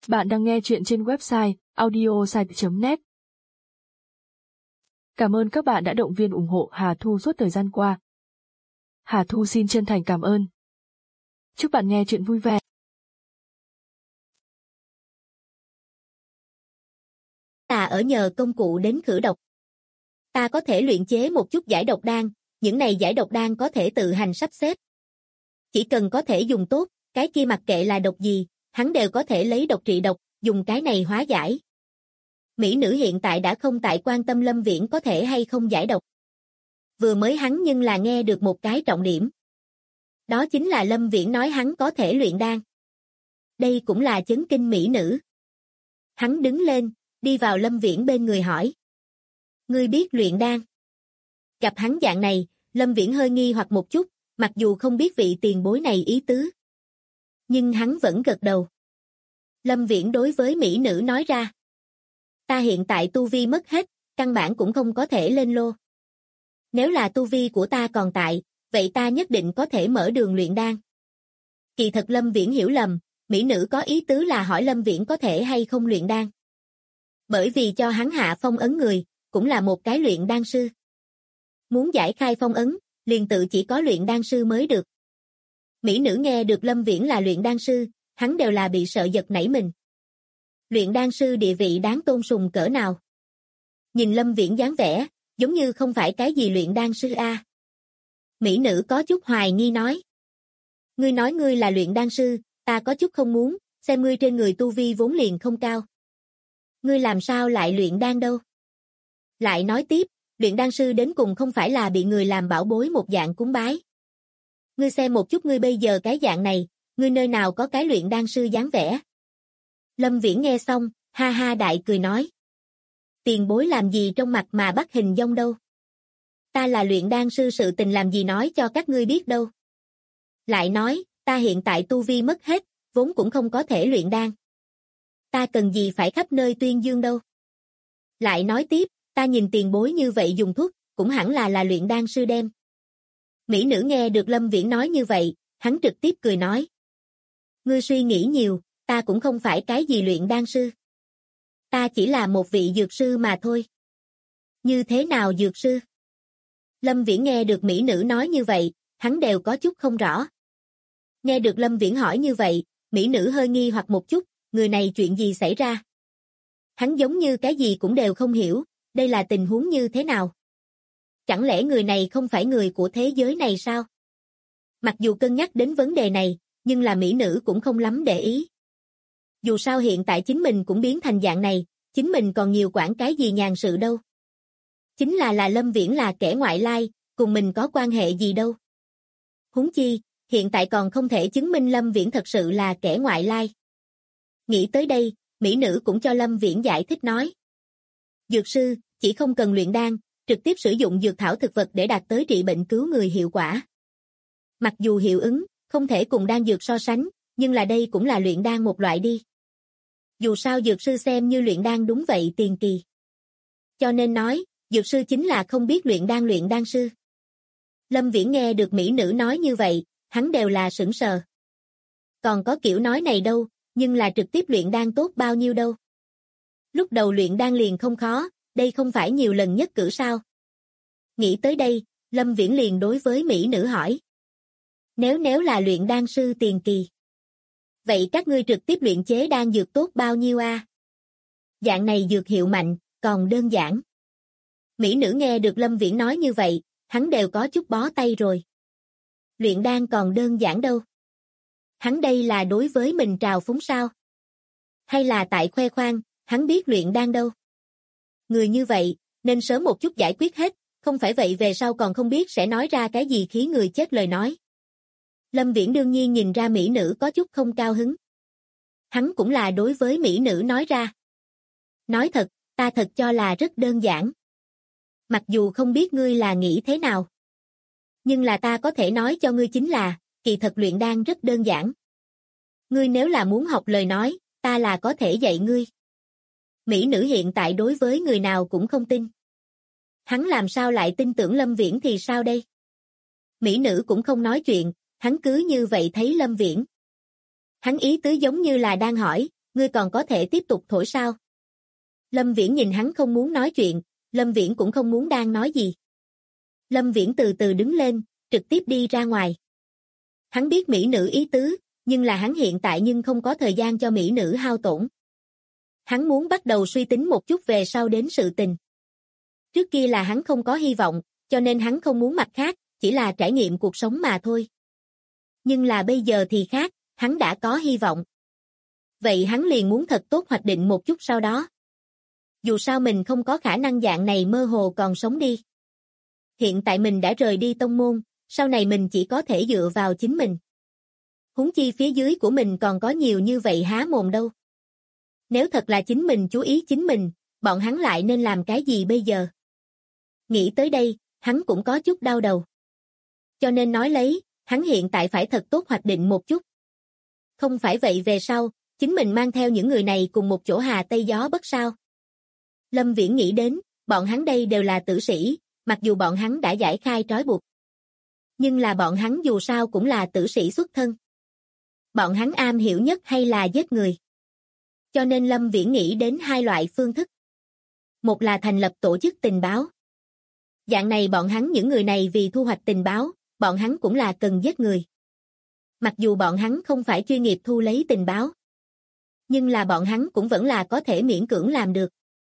Bạn đang nghe chuyện trên website audiosite.net. Cảm ơn các bạn đã động viên ủng hộ Hà Thu suốt thời gian qua. Hà Thu xin chân thành cảm ơn. Chúc bạn nghe chuyện vui vẻ. Ta ở nhờ công cụ đến khử độc. Ta có thể luyện chế một chút giải độc đan, những này giải độc đan có thể tự hành sắp xếp. Chỉ cần có thể dùng tốt, cái kia mặc kệ là độc gì, hắn đều có thể lấy độc trị độc, dùng cái này hóa giải. Mỹ nữ hiện tại đã không tại quan tâm Lâm Viễn có thể hay không giải độc. Vừa mới hắn nhưng là nghe được một cái trọng điểm. Đó chính là Lâm Viễn nói hắn có thể luyện đan. Đây cũng là chấn kinh mỹ nữ. Hắn đứng lên, đi vào Lâm Viễn bên người hỏi. Ngươi biết luyện đan? Gặp hắn dạng này, Lâm Viễn hơi nghi hoặc một chút, mặc dù không biết vị tiền bối này ý tứ. Nhưng hắn vẫn gật đầu. Lâm Viễn đối với mỹ nữ nói ra. Ta hiện tại tu vi mất hết, căn bản cũng không có thể lên lô. Nếu là tu vi của ta còn tại, vậy ta nhất định có thể mở đường luyện đan. Kỳ thật Lâm Viễn hiểu lầm, mỹ nữ có ý tứ là hỏi Lâm Viễn có thể hay không luyện đan. Bởi vì cho hắn hạ phong ấn người, cũng là một cái luyện đan sư. Muốn giải khai phong ấn, liền tự chỉ có luyện đan sư mới được. Mỹ nữ nghe được Lâm Viễn là luyện đan sư, hắn đều là bị sợ giật nảy mình. Luyện đan sư địa vị đáng tôn sùng cỡ nào? Nhìn Lâm Viễn dáng vẻ, giống như không phải cái gì luyện đan sư a. Mỹ nữ có chút hoài nghi nói. Ngươi nói ngươi là luyện đan sư, ta có chút không muốn, xem ngươi trên người tu vi vốn liền không cao. Ngươi làm sao lại luyện đan đâu? Lại nói tiếp, luyện đan sư đến cùng không phải là bị người làm bảo bối một dạng cúng bái. Ngươi xem một chút ngươi bây giờ cái dạng này, ngươi nơi nào có cái luyện đan sư dáng vẻ. Lâm Viễn nghe xong, ha ha đại cười nói. Tiền bối làm gì trong mặt mà bắt hình dong đâu. Ta là luyện đan sư sự tình làm gì nói cho các ngươi biết đâu. Lại nói, ta hiện tại tu vi mất hết, vốn cũng không có thể luyện đan. Ta cần gì phải khắp nơi tuyên dương đâu. Lại nói tiếp, ta nhìn tiền bối như vậy dùng thuốc, cũng hẳn là luyện đan sư đem. Mỹ nữ nghe được Lâm Viễn nói như vậy, hắn trực tiếp cười nói. Ngươi suy nghĩ nhiều, ta cũng không phải cái gì luyện đan sư. Ta chỉ là một vị dược sư mà thôi. Như thế nào dược sư? Lâm Viễn nghe được mỹ nữ nói như vậy, hắn đều có chút không rõ. Nghe được Lâm Viễn hỏi như vậy, mỹ nữ hơi nghi hoặc một chút, người này chuyện gì xảy ra? Hắn giống như cái gì cũng đều không hiểu, đây là tình huống như thế nào? Chẳng lẽ người này không phải người của thế giới này sao? Mặc dù cân nhắc đến vấn đề này, nhưng là mỹ nữ cũng không lắm để ý. Dù sao hiện tại chính mình cũng biến thành dạng này, chính mình còn nhiều quản cái gì nhàn sự đâu. Chính là Lâm Viễn là kẻ ngoại lai, cùng mình có quan hệ gì đâu. Huống chi, hiện tại còn không thể chứng minh Lâm Viễn thật sự là kẻ ngoại lai. Nghĩ tới đây, mỹ nữ cũng cho Lâm Viễn giải thích nói. Dược sư, chỉ không cần luyện đan, trực tiếp sử dụng dược thảo thực vật để đạt tới trị bệnh cứu người hiệu quả. Mặc dù hiệu ứng, không thể cùng đan dược so sánh, nhưng là đây cũng là luyện đan một loại đi. Dù sao dược sư xem như luyện đan đúng vậy tiền kỳ. Cho nên nói, dược sư chính là không biết luyện đan sư. Lâm Viễn nghe được mỹ nữ nói như vậy, hắn đều là sửng sờ. Còn có kiểu nói này đâu, nhưng là trực tiếp luyện đan tốt bao nhiêu đâu. Lúc đầu luyện đan liền không khó, đây không phải nhiều lần nhất cử sao. Nghĩ tới đây, Lâm Viễn liền đối với mỹ nữ hỏi. Nếu là luyện đan sư tiền kỳ. Vậy các ngươi trực tiếp luyện chế đan dược tốt bao nhiêu a? Dạng này dược hiệu mạnh, còn đơn giản. Mỹ nữ nghe được Lâm Viễn nói như vậy, hắn đều có chút bó tay rồi. Luyện đan còn đơn giản đâu. Hắn đây là đối với mình trào phúng sao? Hay là tại khoe khoang, hắn biết luyện đan đâu? Người như vậy, nên sớm một chút giải quyết hết, không phải vậy về sau còn không biết sẽ nói ra cái gì khiến người chết lời nói. Lâm Viễn đương nhiên nhìn ra mỹ nữ có chút không cao hứng. Hắn cũng là đối với mỹ nữ nói ra. Nói thật, ta thật cho là rất đơn giản. Mặc dù không biết ngươi là nghĩ thế nào. Nhưng là ta có thể nói cho ngươi chính là, kỳ thật luyện đan rất đơn giản. Ngươi nếu là muốn học lời nói, ta là có thể dạy ngươi. Mỹ nữ hiện tại đối với người nào cũng không tin. Hắn làm sao lại tin tưởng Lâm Viễn thì sao đây? Mỹ nữ cũng không nói chuyện, hắn cứ như vậy thấy Lâm Viễn. Hắn ý tứ giống như là đang hỏi, ngươi còn có thể tiếp tục thổi sao? Lâm Viễn nhìn hắn không muốn nói chuyện, Lâm Viễn cũng không muốn đang nói gì. Lâm Viễn từ từ đứng lên, trực tiếp đi ra ngoài. Hắn biết mỹ nữ ý tứ, nhưng là hắn hiện tại nhưng không có thời gian cho mỹ nữ hao tổn. Hắn muốn bắt đầu suy tính một chút về sau đến sự tình. Trước kia là hắn không có hy vọng, cho nên hắn không muốn mặt khác, chỉ là trải nghiệm cuộc sống mà thôi. Nhưng là bây giờ thì khác, hắn đã có hy vọng. Vậy hắn liền muốn thật tốt hoạch định một chút sau đó. Dù sao mình không có khả năng dạng này mơ hồ còn sống đi. Hiện tại mình đã rời đi tông môn, sau này mình chỉ có thể dựa vào chính mình. Huống chi phía dưới của mình còn có nhiều như vậy há mồm đâu. Nếu thật là chính mình chú ý chính mình, bọn hắn lại nên làm cái gì bây giờ? Nghĩ tới đây, hắn cũng có chút đau đầu. Cho nên nói lấy, hắn hiện tại phải thật tốt hoạch định một chút. Không phải vậy về sau, chính mình mang theo những người này cùng một chỗ hà tây gió bất sao. Lâm Viễn nghĩ đến, bọn hắn đây đều là tử sĩ, mặc dù bọn hắn đã giải khai trói buộc. Nhưng là bọn hắn dù sao cũng là tử sĩ xuất thân. Bọn hắn am hiểu nhất hay là giết người. Cho nên Lâm Viễn nghĩ đến hai loại phương thức. Một là thành lập tổ chức tình báo. Dạng này bọn hắn những người này vì thu hoạch tình báo, bọn hắn cũng là cần giết người. Mặc dù bọn hắn không phải chuyên nghiệp thu lấy tình báo. Nhưng là bọn hắn cũng vẫn là có thể miễn cưỡng làm được.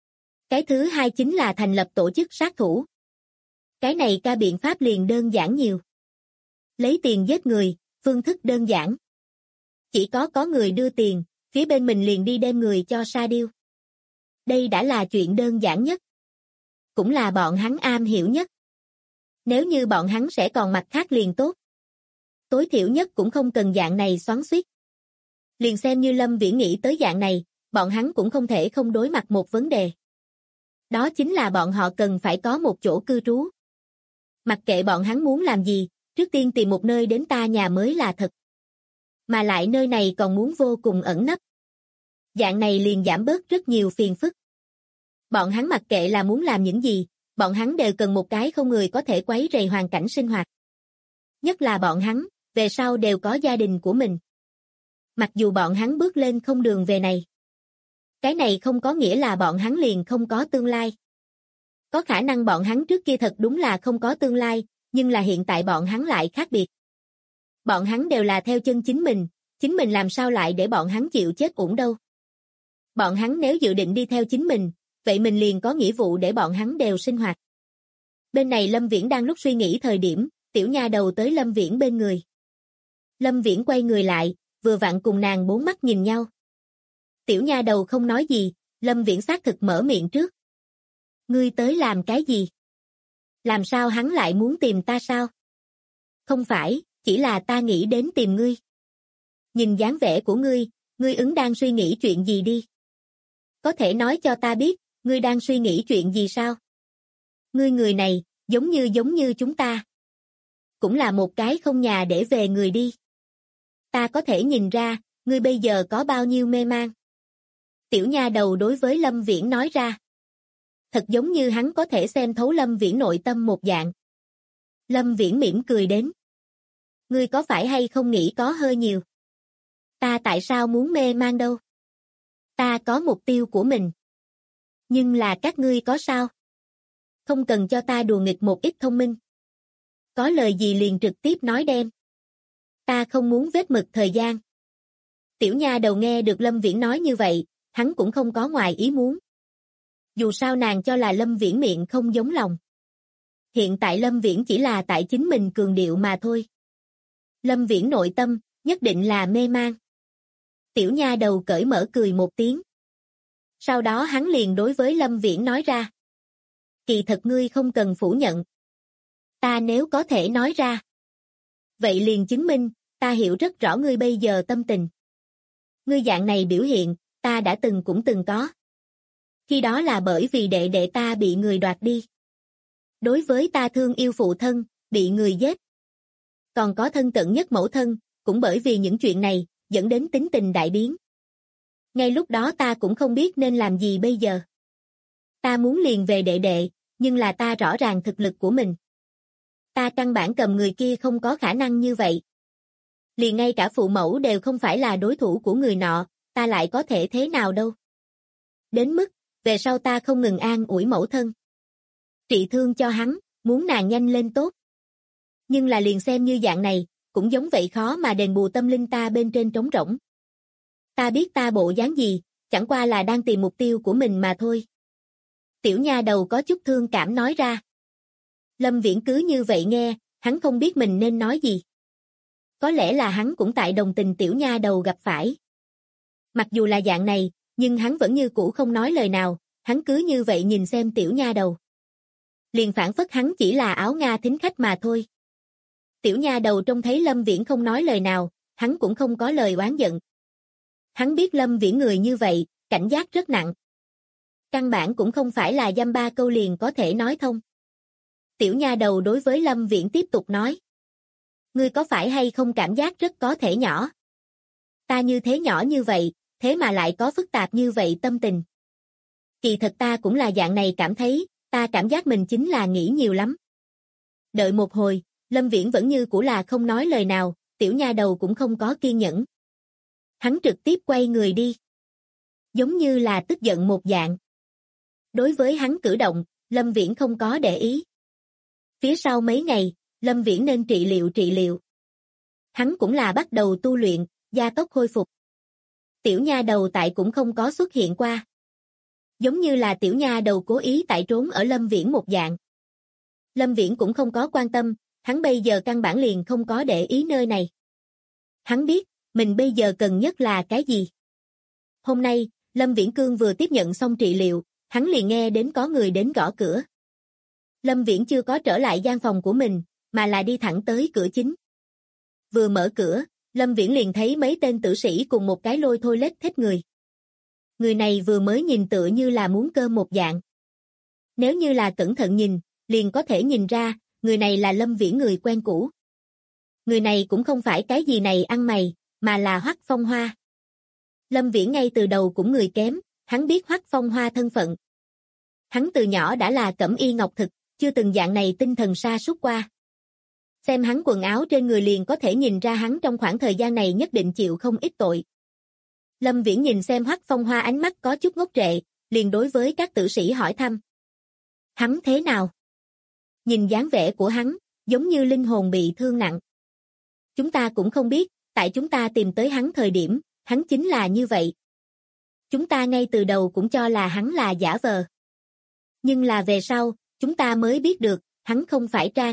Cái thứ hai chính là thành lập tổ chức sát thủ. Cái này ca biện pháp liền đơn giản nhiều. Lấy tiền giết người, phương thức đơn giản. Chỉ có người đưa tiền, phía bên mình liền đi đem người cho sa điêu. Đây đã là chuyện đơn giản nhất. Cũng là bọn hắn am hiểu nhất. Nếu như bọn hắn sẽ còn mặt khác liền tốt. Tối thiểu nhất cũng không cần dạng này xoắn xuýt. Liền xem như Lâm Viễn nghĩ tới dạng này, bọn hắn cũng không thể không đối mặt một vấn đề. Đó chính là bọn họ cần phải có một chỗ cư trú. Mặc kệ bọn hắn muốn làm gì, trước tiên tìm một nơi đến ta nhà mới là thật. Mà lại nơi này còn muốn vô cùng ẩn nấp. Dạng này liền giảm bớt rất nhiều phiền phức. Bọn hắn mặc kệ là muốn làm những gì, bọn hắn đều cần một cái không người có thể quấy rầy hoàn cảnh sinh hoạt. Nhất là bọn hắn, về sau đều có gia đình của mình. Mặc dù bọn hắn bước lên không đường về này. Cái này không có nghĩa là bọn hắn liền không có tương lai. Có khả năng bọn hắn trước kia thật đúng là không có tương lai, nhưng là hiện tại bọn hắn lại khác biệt. Bọn hắn đều là theo chân chính mình làm sao lại để bọn hắn chịu chết uổng đâu. Bọn hắn nếu dự định đi theo chính mình, vậy mình liền có nghĩa vụ để bọn hắn đều sinh hoạt. Bên này Lâm Viễn đang lúc suy nghĩ thời điểm, tiểu nha đầu tới Lâm Viễn bên người. Lâm Viễn quay người lại, vừa vặn cùng nàng bốn mắt nhìn nhau. Tiểu nha đầu không nói gì, Lâm Viễn xác thực mở miệng trước. Ngươi tới làm cái gì? Làm sao hắn lại muốn tìm ta sao? Không phải, chỉ là ta nghĩ đến tìm ngươi. Nhìn dáng vẻ của ngươi ứng đang suy nghĩ chuyện gì đi. Có thể nói cho ta biết, ngươi đang suy nghĩ chuyện gì sao? Ngươi người này, giống như chúng ta. Cũng là một cái không nhà để về người đi. Ta có thể nhìn ra, ngươi bây giờ có bao nhiêu mê man. Tiểu nha đầu đối với Lâm Viễn nói ra. Thật giống như hắn có thể xem thấu Lâm Viễn nội tâm một dạng. Lâm Viễn mỉm cười đến. Ngươi có phải hay không nghĩ có hơi nhiều? Ta tại sao muốn mê man đâu? Ta có mục tiêu của mình. Nhưng là các ngươi có sao? Không cần cho ta đùa nghịch một ít thông minh. Có lời gì liền trực tiếp nói đem. Ta không muốn vết mực thời gian. Tiểu nha đầu nghe được Lâm Viễn nói như vậy, hắn cũng không có ngoài ý muốn. Dù sao nàng cho là Lâm Viễn miệng không giống lòng. Hiện tại Lâm Viễn chỉ là tại chính mình cường điệu mà thôi. Lâm Viễn nội tâm, nhất định là mê man. Tiểu nha đầu cởi mở cười một tiếng. Sau đó hắn liền đối với Lâm Viễn nói ra. Kỳ thật ngươi không cần phủ nhận. Ta nếu có thể nói ra. Vậy liền chứng minh, ta hiểu rất rõ ngươi bây giờ tâm tình. Ngươi dạng này biểu hiện, ta đã cũng từng có. Khi đó là bởi vì đệ đệ ta bị người đoạt đi. Đối với ta thương yêu phụ thân, bị người giết. Còn có thân cận nhất mẫu thân, cũng bởi vì những chuyện này, dẫn đến tính tình đại biến. Ngay lúc đó ta cũng không biết nên làm gì bây giờ. Ta muốn liền về đệ đệ, nhưng là ta rõ ràng thực lực của mình. Ta căn bản cầm người kia không có khả năng như vậy. Liền ngay cả phụ mẫu đều không phải là đối thủ của người nọ, ta lại có thể thế nào đâu. Đến mức, về sau ta không ngừng an ủi mẫu thân. Trị thương cho hắn, muốn nàng nhanh lên tốt. Nhưng là liền xem như dạng này, cũng giống vậy khó mà đền bù tâm linh ta bên trên trống rỗng. Ta biết ta bộ dáng gì, chẳng qua là đang tìm mục tiêu của mình mà thôi. Tiểu nha đầu có chút thương cảm nói ra. Lâm Viễn cứ như vậy nghe, hắn không biết mình nên nói gì. Có lẽ là hắn cũng tại đồng tình tiểu nha đầu gặp phải. Mặc dù là dạng này, nhưng hắn vẫn như cũ không nói lời nào, hắn cứ như vậy nhìn xem tiểu nha đầu. Liền phản phất hắn chỉ là áo Nga thính khách mà thôi. Tiểu nha đầu trông thấy Lâm Viễn không nói lời nào, hắn cũng không có lời oán giận. Hắn biết Lâm Viễn người như vậy, cảnh giác rất nặng. Căn bản cũng không phải là dăm ba câu liền có thể nói thông. Tiểu nha đầu đối với Lâm Viễn tiếp tục nói. Ngươi có phải hay không cảm giác rất có thể nhỏ? Ta như thế nhỏ như vậy, thế mà lại có phức tạp như vậy tâm tình. Kỳ thật ta cũng là dạng này cảm thấy, ta cảm giác mình chính là nghĩ nhiều lắm. Đợi một hồi, Lâm Viễn vẫn như cũ là không nói lời nào, tiểu nha đầu cũng không có kiên nhẫn. Hắn trực tiếp quay người đi. Giống như là tức giận một dạng. Đối với hắn cử động, Lâm Viễn không có để ý. Phía sau mấy ngày, Lâm Viễn nên trị liệu. Hắn cũng là bắt đầu tu luyện, gia tốc khôi phục. Tiểu nha đầu tại cũng không có xuất hiện qua. Giống như là tiểu nha đầu cố ý tại trốn ở Lâm Viễn một dạng. Lâm Viễn cũng không có quan tâm, hắn bây giờ căn bản liền không có để ý nơi này. Hắn biết, mình bây giờ cần nhất là cái gì. Hôm nay, Lâm Viễn Cương vừa tiếp nhận xong trị liệu, hắn liền nghe đến có người đến gõ cửa. Lâm Viễn chưa có trở lại gian phòng của mình, mà là đi thẳng tới cửa chính. Vừa mở cửa, Lâm Viễn liền thấy mấy tên tử sĩ cùng một cái lôi thôi lết thích người. Người này vừa mới nhìn tựa như là muốn cơm một dạng. Nếu như là cẩn thận nhìn, liền có thể nhìn ra, người này là Lâm Viễn người quen cũ. Người này cũng không phải cái gì này ăn mày, mà là Hoắc Phong Hoa. Lâm Viễn ngay từ đầu cũng người kém, hắn biết Hoắc Phong Hoa thân phận. Hắn từ nhỏ đã là cẩm y ngọc thực, chưa từng dạng này tinh thần sa sút qua. Xem hắn quần áo trên người liền có thể nhìn ra hắn trong khoảng thời gian này nhất định chịu không ít tội. Lâm Viễn nhìn xem Hoắc Phong Hoa ánh mắt có chút ngốc trệ, liền đối với các tử sĩ hỏi thăm. Hắn thế nào? Nhìn dáng vẻ của hắn, giống như linh hồn bị thương nặng. Chúng ta cũng không biết, tại chúng ta tìm tới hắn thời điểm, hắn chính là như vậy. Chúng ta ngay từ đầu cũng cho là hắn là giả vờ. Nhưng là về sau, chúng ta mới biết được, hắn không phải trang.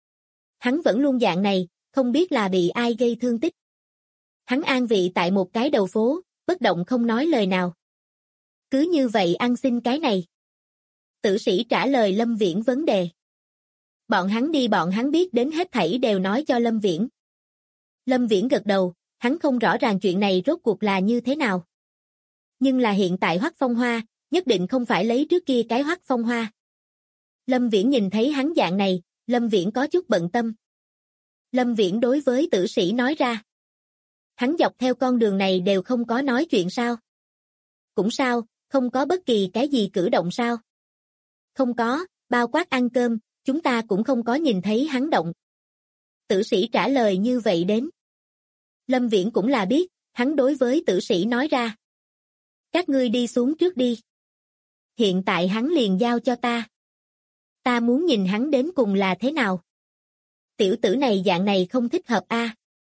Hắn vẫn luôn dạng này, không biết là bị ai gây thương tích. Hắn an vị tại một cái đầu phố, bất động không nói lời nào. Cứ như vậy ăn xin cái này. Tử sĩ trả lời Lâm Viễn vấn đề. Bọn hắn biết đến hết thảy đều nói cho Lâm Viễn. Lâm Viễn gật đầu, hắn không rõ ràng chuyện này rốt cuộc là như thế nào. Nhưng là hiện tại Hoắc Phong Hoa, nhất định không phải lấy trước kia cái Hoắc Phong Hoa. Lâm Viễn nhìn thấy hắn dạng này, Lâm Viễn có chút bận tâm. Lâm Viễn đối với tử sĩ nói ra. Hắn dọc theo con đường này đều không có nói chuyện sao? Cũng sao, không có bất kỳ cái gì cử động sao? Không có, bao quát ăn cơm, chúng ta cũng không có nhìn thấy hắn động. Tử sĩ trả lời như vậy đến. Lâm Viễn cũng là biết, hắn đối với tử sĩ nói ra. Các ngươi đi xuống trước đi. Hiện tại hắn liền giao cho ta. Ta muốn nhìn hắn đến cùng là thế nào. Tiểu tử này dạng này không thích hợp a.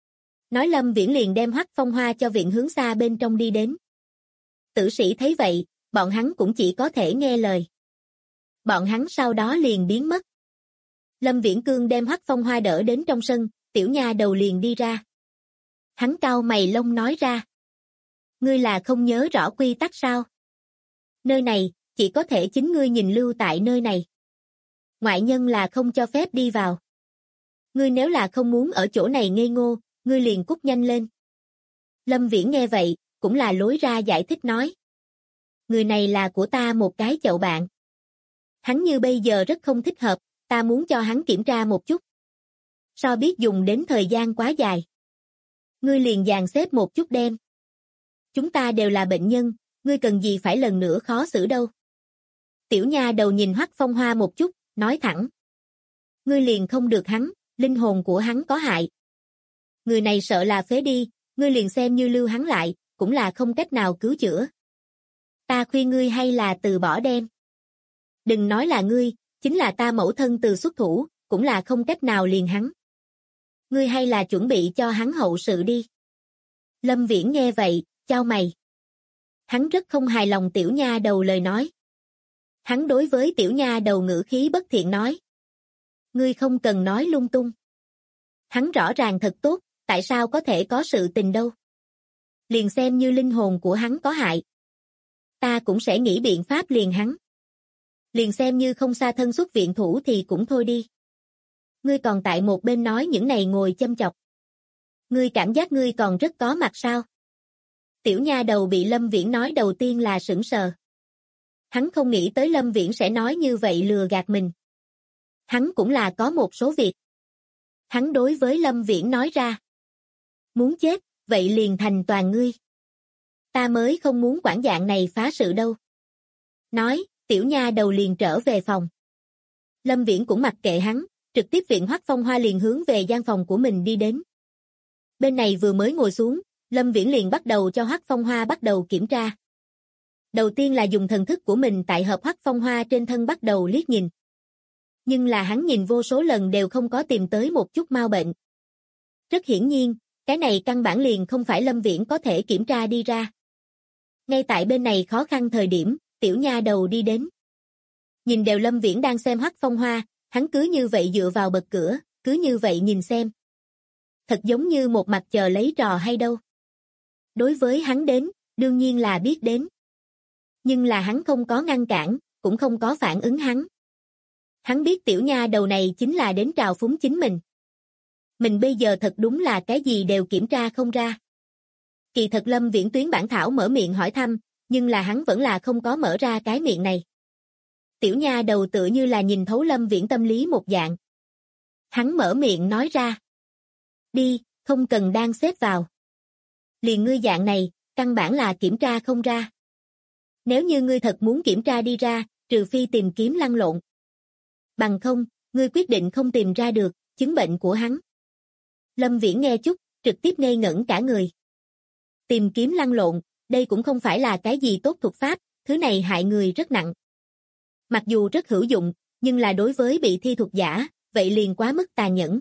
Nói Lâm Viễn liền đem Hoắc Phong Hoa cho viện hướng xa bên trong đi đến. Tử sĩ thấy vậy, bọn hắn cũng chỉ có thể nghe lời. Bọn hắn sau đó liền biến mất. Lâm Viễn Cương đem Hoắc Phong Hoa đỡ đến trong sân, tiểu nha đầu liền đi ra. Hắn cau mày lông nói ra. Ngươi là không nhớ rõ quy tắc sao? Nơi này, chỉ có thể chính ngươi nhìn lưu tại nơi này. Ngoại nhân là không cho phép đi vào. Ngươi nếu là không muốn ở chỗ này ngây ngô, ngươi liền cút nhanh lên. Lâm Viễn nghe vậy, cũng là lối ra giải thích nói. Người này là của ta một cái chậu bạn. Hắn như bây giờ rất không thích hợp, ta muốn cho hắn kiểm tra một chút. So biết dùng đến thời gian quá dài. Ngươi liền dàn xếp một chút đem. Chúng ta đều là bệnh nhân, ngươi cần gì phải lần nữa khó xử đâu. Tiểu nha đầu nhìn Hoắc Phong Hoa một chút, nói thẳng. Ngươi liền không được hắn, linh hồn của hắn có hại. Người này sợ là phế đi, ngươi liền xem như lưu hắn lại, cũng là không cách nào cứu chữa. Ta khuyên ngươi hay là từ bỏ đem. Đừng nói là ngươi, chính là ta mẫu thân từ xuất thủ, cũng là không cách nào liền hắn. Ngươi hay là chuẩn bị cho hắn hậu sự đi. Lâm Viễn nghe vậy, chau mày. Hắn rất không hài lòng tiểu nha đầu lời nói. Hắn đối với tiểu nha đầu ngữ khí bất thiện nói. Ngươi không cần nói lung tung. Hắn rõ ràng thật tốt, tại sao có thể có sự tình đâu. Liền xem như linh hồn của hắn có hại. Ta cũng sẽ nghĩ biện pháp liền hắn. Liền xem như không xa thân xuất viện thủ thì cũng thôi đi. Ngươi còn tại một bên nói những này ngồi châm chọc. Ngươi cảm giác ngươi còn rất có mặt sao? Tiểu nha đầu bị Lâm Viễn nói đầu tiên là sững sờ. Hắn không nghĩ tới Lâm Viễn sẽ nói như vậy lừa gạt mình. Hắn cũng là có một số việc. Hắn đối với Lâm Viễn nói ra. Muốn chết, vậy liền thành toàn ngươi. Ta mới không muốn quản dạng này phá sự đâu. Nói, tiểu nha đầu liền trở về phòng. Lâm Viễn cũng mặc kệ hắn, trực tiếp viện Hoắc Phong Hoa liền hướng về gian phòng của mình đi đến. Bên này vừa mới ngồi xuống, Lâm Viễn liền bắt đầu cho Hoắc Phong Hoa bắt đầu kiểm tra. Đầu tiên là dùng thần thức của mình tại hợp Hoắc Phong Hoa trên thân bắt đầu liếc nhìn. Nhưng là hắn nhìn vô số lần đều không có tìm tới một chút mau bệnh. Rất hiển nhiên, cái này căn bản liền không phải Lâm Viễn có thể kiểm tra đi ra. Ngay tại bên này khó khăn thời điểm, tiểu nha đầu đi đến. Nhìn đều Lâm Viễn đang xem Hoắc Phong Hoa, hắn cứ như vậy dựa vào bậc cửa, cứ như vậy nhìn xem. Thật giống như một mặt chờ lấy trò hay đâu. Đối với hắn đến, đương nhiên là biết đến. Nhưng là hắn không có ngăn cản, cũng không có phản ứng hắn. Hắn biết tiểu nha đầu này chính là đến trào phúng chính mình. Mình bây giờ thật đúng là cái gì đều kiểm tra không ra. Kỳ thật Lâm Viễn tuyến bản thảo mở miệng hỏi thăm, nhưng là hắn vẫn là không có mở ra cái miệng này. Tiểu nha đầu tựa như là nhìn thấu Lâm Viễn tâm lý một dạng. Hắn mở miệng nói ra. Đi, không cần đang xếp vào. Liền ngươi dạng này, căn bản là kiểm tra không ra. Nếu như ngươi thật muốn kiểm tra đi ra, trừ phi tìm kiếm lăn lộn. Bằng không, ngươi quyết định không tìm ra được chứng bệnh của hắn. Lâm Viễn nghe chút, trực tiếp ngây ngẩn cả người. Tìm kiếm lăn lộn, đây cũng không phải là cái gì tốt thuật pháp, thứ này hại người rất nặng. Mặc dù rất hữu dụng, nhưng là đối với bị thi thuật giả, vậy liền quá mức tàn nhẫn.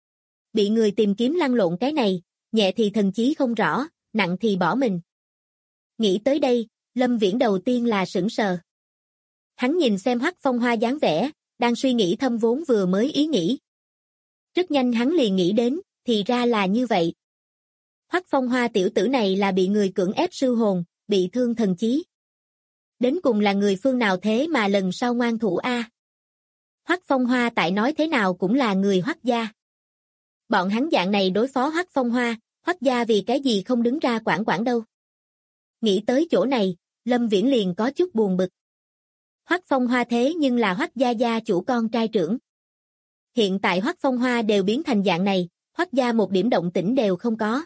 Bị người tìm kiếm lăn lộn cái này, nhẹ thì thần trí không rõ, nặng thì bỏ mình. Nghĩ tới đây, Lâm Viễn đầu tiên là sững sờ. Hắn nhìn xem Hoắc Phong Hoa dáng vẻ, đang suy nghĩ thâm vốn vừa mới ý nghĩ. Rất nhanh hắn liền nghĩ đến, thì ra là như vậy. Hoắc Phong Hoa tiểu tử này là bị người cưỡng ép sư hồn, bị thương thần trí. Đến cùng là người phương nào thế mà lần sau ngoan thủ a? Hoắc Phong Hoa tại nói thế nào cũng là người Hoắc gia. Bọn hắn dạng này đối phó Hoắc Phong Hoa, Hoắc gia vì cái gì không đứng ra quản đâu. Nghĩ tới chỗ này, Lâm Viễn liền có chút buồn bực. Hoắc Phong Hoa thế nhưng là Hoắc gia gia chủ con trai trưởng. Hiện tại Hoắc Phong Hoa đều biến thành dạng này, Hoắc gia một điểm động tĩnh đều không có.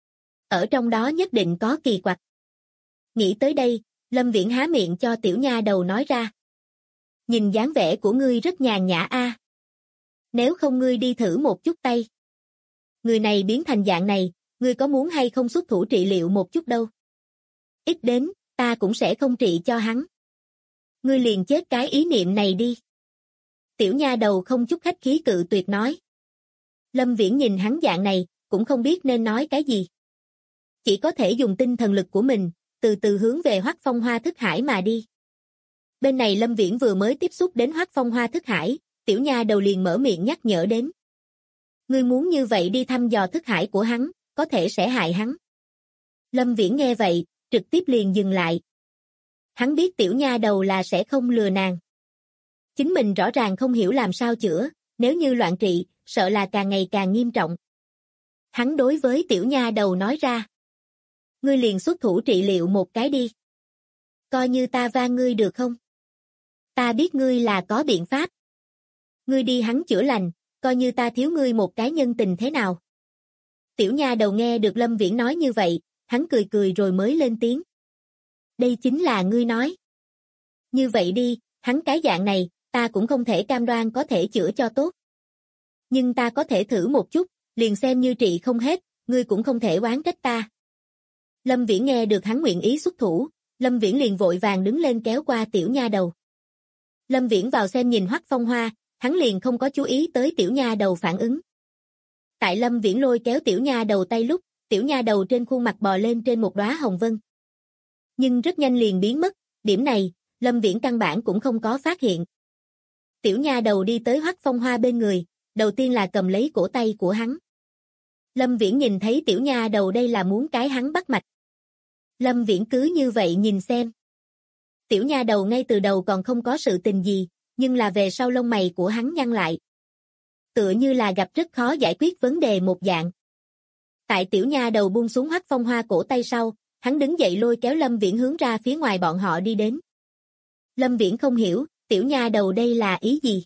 Ở trong đó nhất định có kỳ quặc. Nghĩ tới đây, Lâm Viễn há miệng cho tiểu nha đầu nói ra. Nhìn dáng vẻ của ngươi rất nhàn nhã a. Nếu không ngươi đi thử một chút tay. Người này biến thành dạng này, ngươi có muốn hay không xuất thủ trị liệu một chút đâu. Ít đến, ta cũng sẽ không trị cho hắn. Ngươi liền chết cái ý niệm này đi. Tiểu nha đầu không chút khách khí cự tuyệt nói. Lâm Viễn nhìn hắn dạng này, cũng không biết nên nói cái gì. Chỉ có thể dùng tinh thần lực của mình, từ từ hướng về Hoắc Phong Hoa thức hải mà đi. Bên này Lâm Viễn vừa mới tiếp xúc đến Hoắc Phong Hoa thức hải, tiểu nha đầu liền mở miệng nhắc nhở đến. Ngươi muốn như vậy đi thăm dò thức hải của hắn, có thể sẽ hại hắn. Lâm Viễn nghe vậy, trực tiếp liền dừng lại. Hắn biết tiểu nha đầu là sẽ không lừa nàng. Chính mình rõ ràng không hiểu làm sao chữa, nếu như loạn trị, sợ là càng ngày càng nghiêm trọng. Hắn đối với tiểu nha đầu nói ra. Ngươi liền xuất thủ trị liệu một cái đi. Coi như ta van ngươi được không? Ta biết ngươi là có biện pháp. Ngươi đi hắn chữa lành, coi như ta thiếu ngươi một cái nhân tình thế nào? Tiểu nha đầu nghe được Lâm Viễn nói như vậy, hắn cười cười rồi mới lên tiếng. Đây chính là ngươi nói. Như vậy đi, hắn cái dạng này, ta cũng không thể cam đoan có thể chữa cho tốt. Nhưng ta có thể thử một chút, liền xem như trị không hết, ngươi cũng không thể oán trách ta. Lâm Viễn nghe được hắn nguyện ý xuất thủ, Lâm Viễn liền vội vàng đứng lên kéo qua tiểu nha đầu. Lâm Viễn vào xem nhìn Hoắc Phong Hoa, hắn liền không có chú ý tới tiểu nha đầu phản ứng. Tại Lâm Viễn lôi kéo tiểu nha đầu tay lúc, tiểu nha đầu trên khuôn mặt bò lên trên một đóa hồng vân. Nhưng rất nhanh liền biến mất, điểm này, Lâm Viễn căn bản cũng không có phát hiện. Tiểu nha đầu đi tới Hoắc Phong Hoa bên người, đầu tiên là cầm lấy cổ tay của hắn. Lâm Viễn nhìn thấy tiểu nha đầu đây là muốn cái hắn bắt mạch. Lâm Viễn cứ như vậy nhìn xem. Tiểu nha đầu ngay từ đầu còn không có sự tình gì, nhưng là về sau lông mày của hắn nhăn lại. Tựa như là gặp rất khó giải quyết vấn đề một dạng. Tại tiểu nha đầu buông xuống Hoắc Phong Hoa cổ tay sau, hắn đứng dậy lôi kéo Lâm Viễn hướng ra phía ngoài bọn họ đi đến. Lâm Viễn không hiểu, tiểu nha đầu đây là ý gì?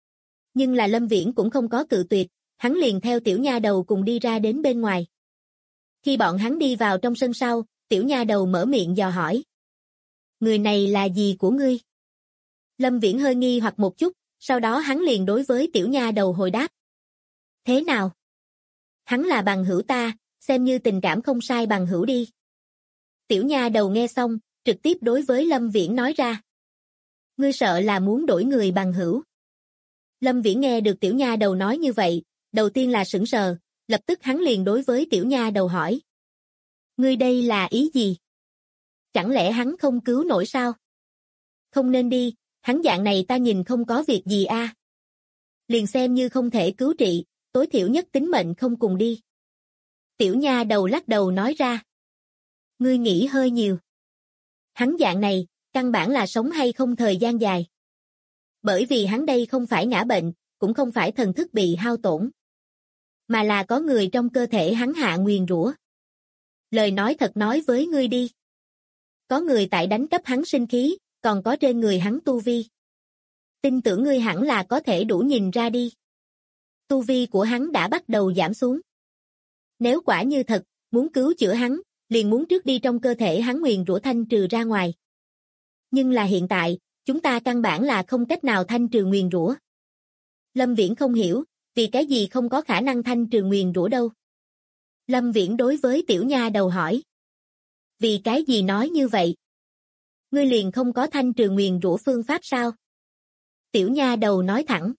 Nhưng là Lâm Viễn cũng không có cự tuyệt, hắn liền theo tiểu nha đầu cùng đi ra đến bên ngoài. Khi bọn hắn đi vào trong sân sau, tiểu nha đầu mở miệng dò hỏi. Người này là gì của ngươi? Lâm Viễn hơi nghi hoặc một chút, sau đó hắn liền đối với tiểu nha đầu hồi đáp. Thế nào? Hắn là bằng hữu ta, xem như tình cảm không sai bằng hữu đi. Tiểu nha đầu nghe xong, trực tiếp đối với Lâm Viễn nói ra. Ngươi sợ là muốn đổi người bằng hữu. Lâm Viễn nghe được tiểu nha đầu nói như vậy, đầu tiên là sững sờ, lập tức hắn liền đối với tiểu nha đầu hỏi. Ngươi đây là ý gì? Chẳng lẽ hắn không cứu nổi sao? Không nên đi, hắn dạng này ta nhìn không có việc gì a. Liền xem như không thể cứu trị, tối thiểu nhất tính mệnh không cùng đi. Tiểu nha đầu lắc đầu nói ra. Ngươi nghĩ hơi nhiều. Hắn dạng này, căn bản là sống hay không thời gian dài. Bởi vì hắn đây không phải ngã bệnh, cũng không phải thần thức bị hao tổn. Mà là có người trong cơ thể hắn hạ nguyền rủa. Lời nói thật nói với ngươi đi. Có người tại đánh cắp hắn sinh khí, còn có trên người hắn tu vi. Tin tưởng ngươi hẳn là có thể đủ nhìn ra đi. Tu vi của hắn đã bắt đầu giảm xuống. Nếu quả như thật, muốn cứu chữa hắn, liền muốn trước đi trong cơ thể hắn nguyền rủa thanh trừ ra ngoài. Nhưng là hiện tại, chúng ta căn bản là không cách nào thanh trừ nguyền rủa. Lâm Viễn không hiểu, vì cái gì không có khả năng thanh trừ nguyền rủa đâu. Lâm Viễn đối với tiểu nha đầu hỏi. Vì cái gì nói như vậy? Ngươi liền không có thanh trừ nguyền rủa phương pháp sao? Tiểu nha đầu nói thẳng.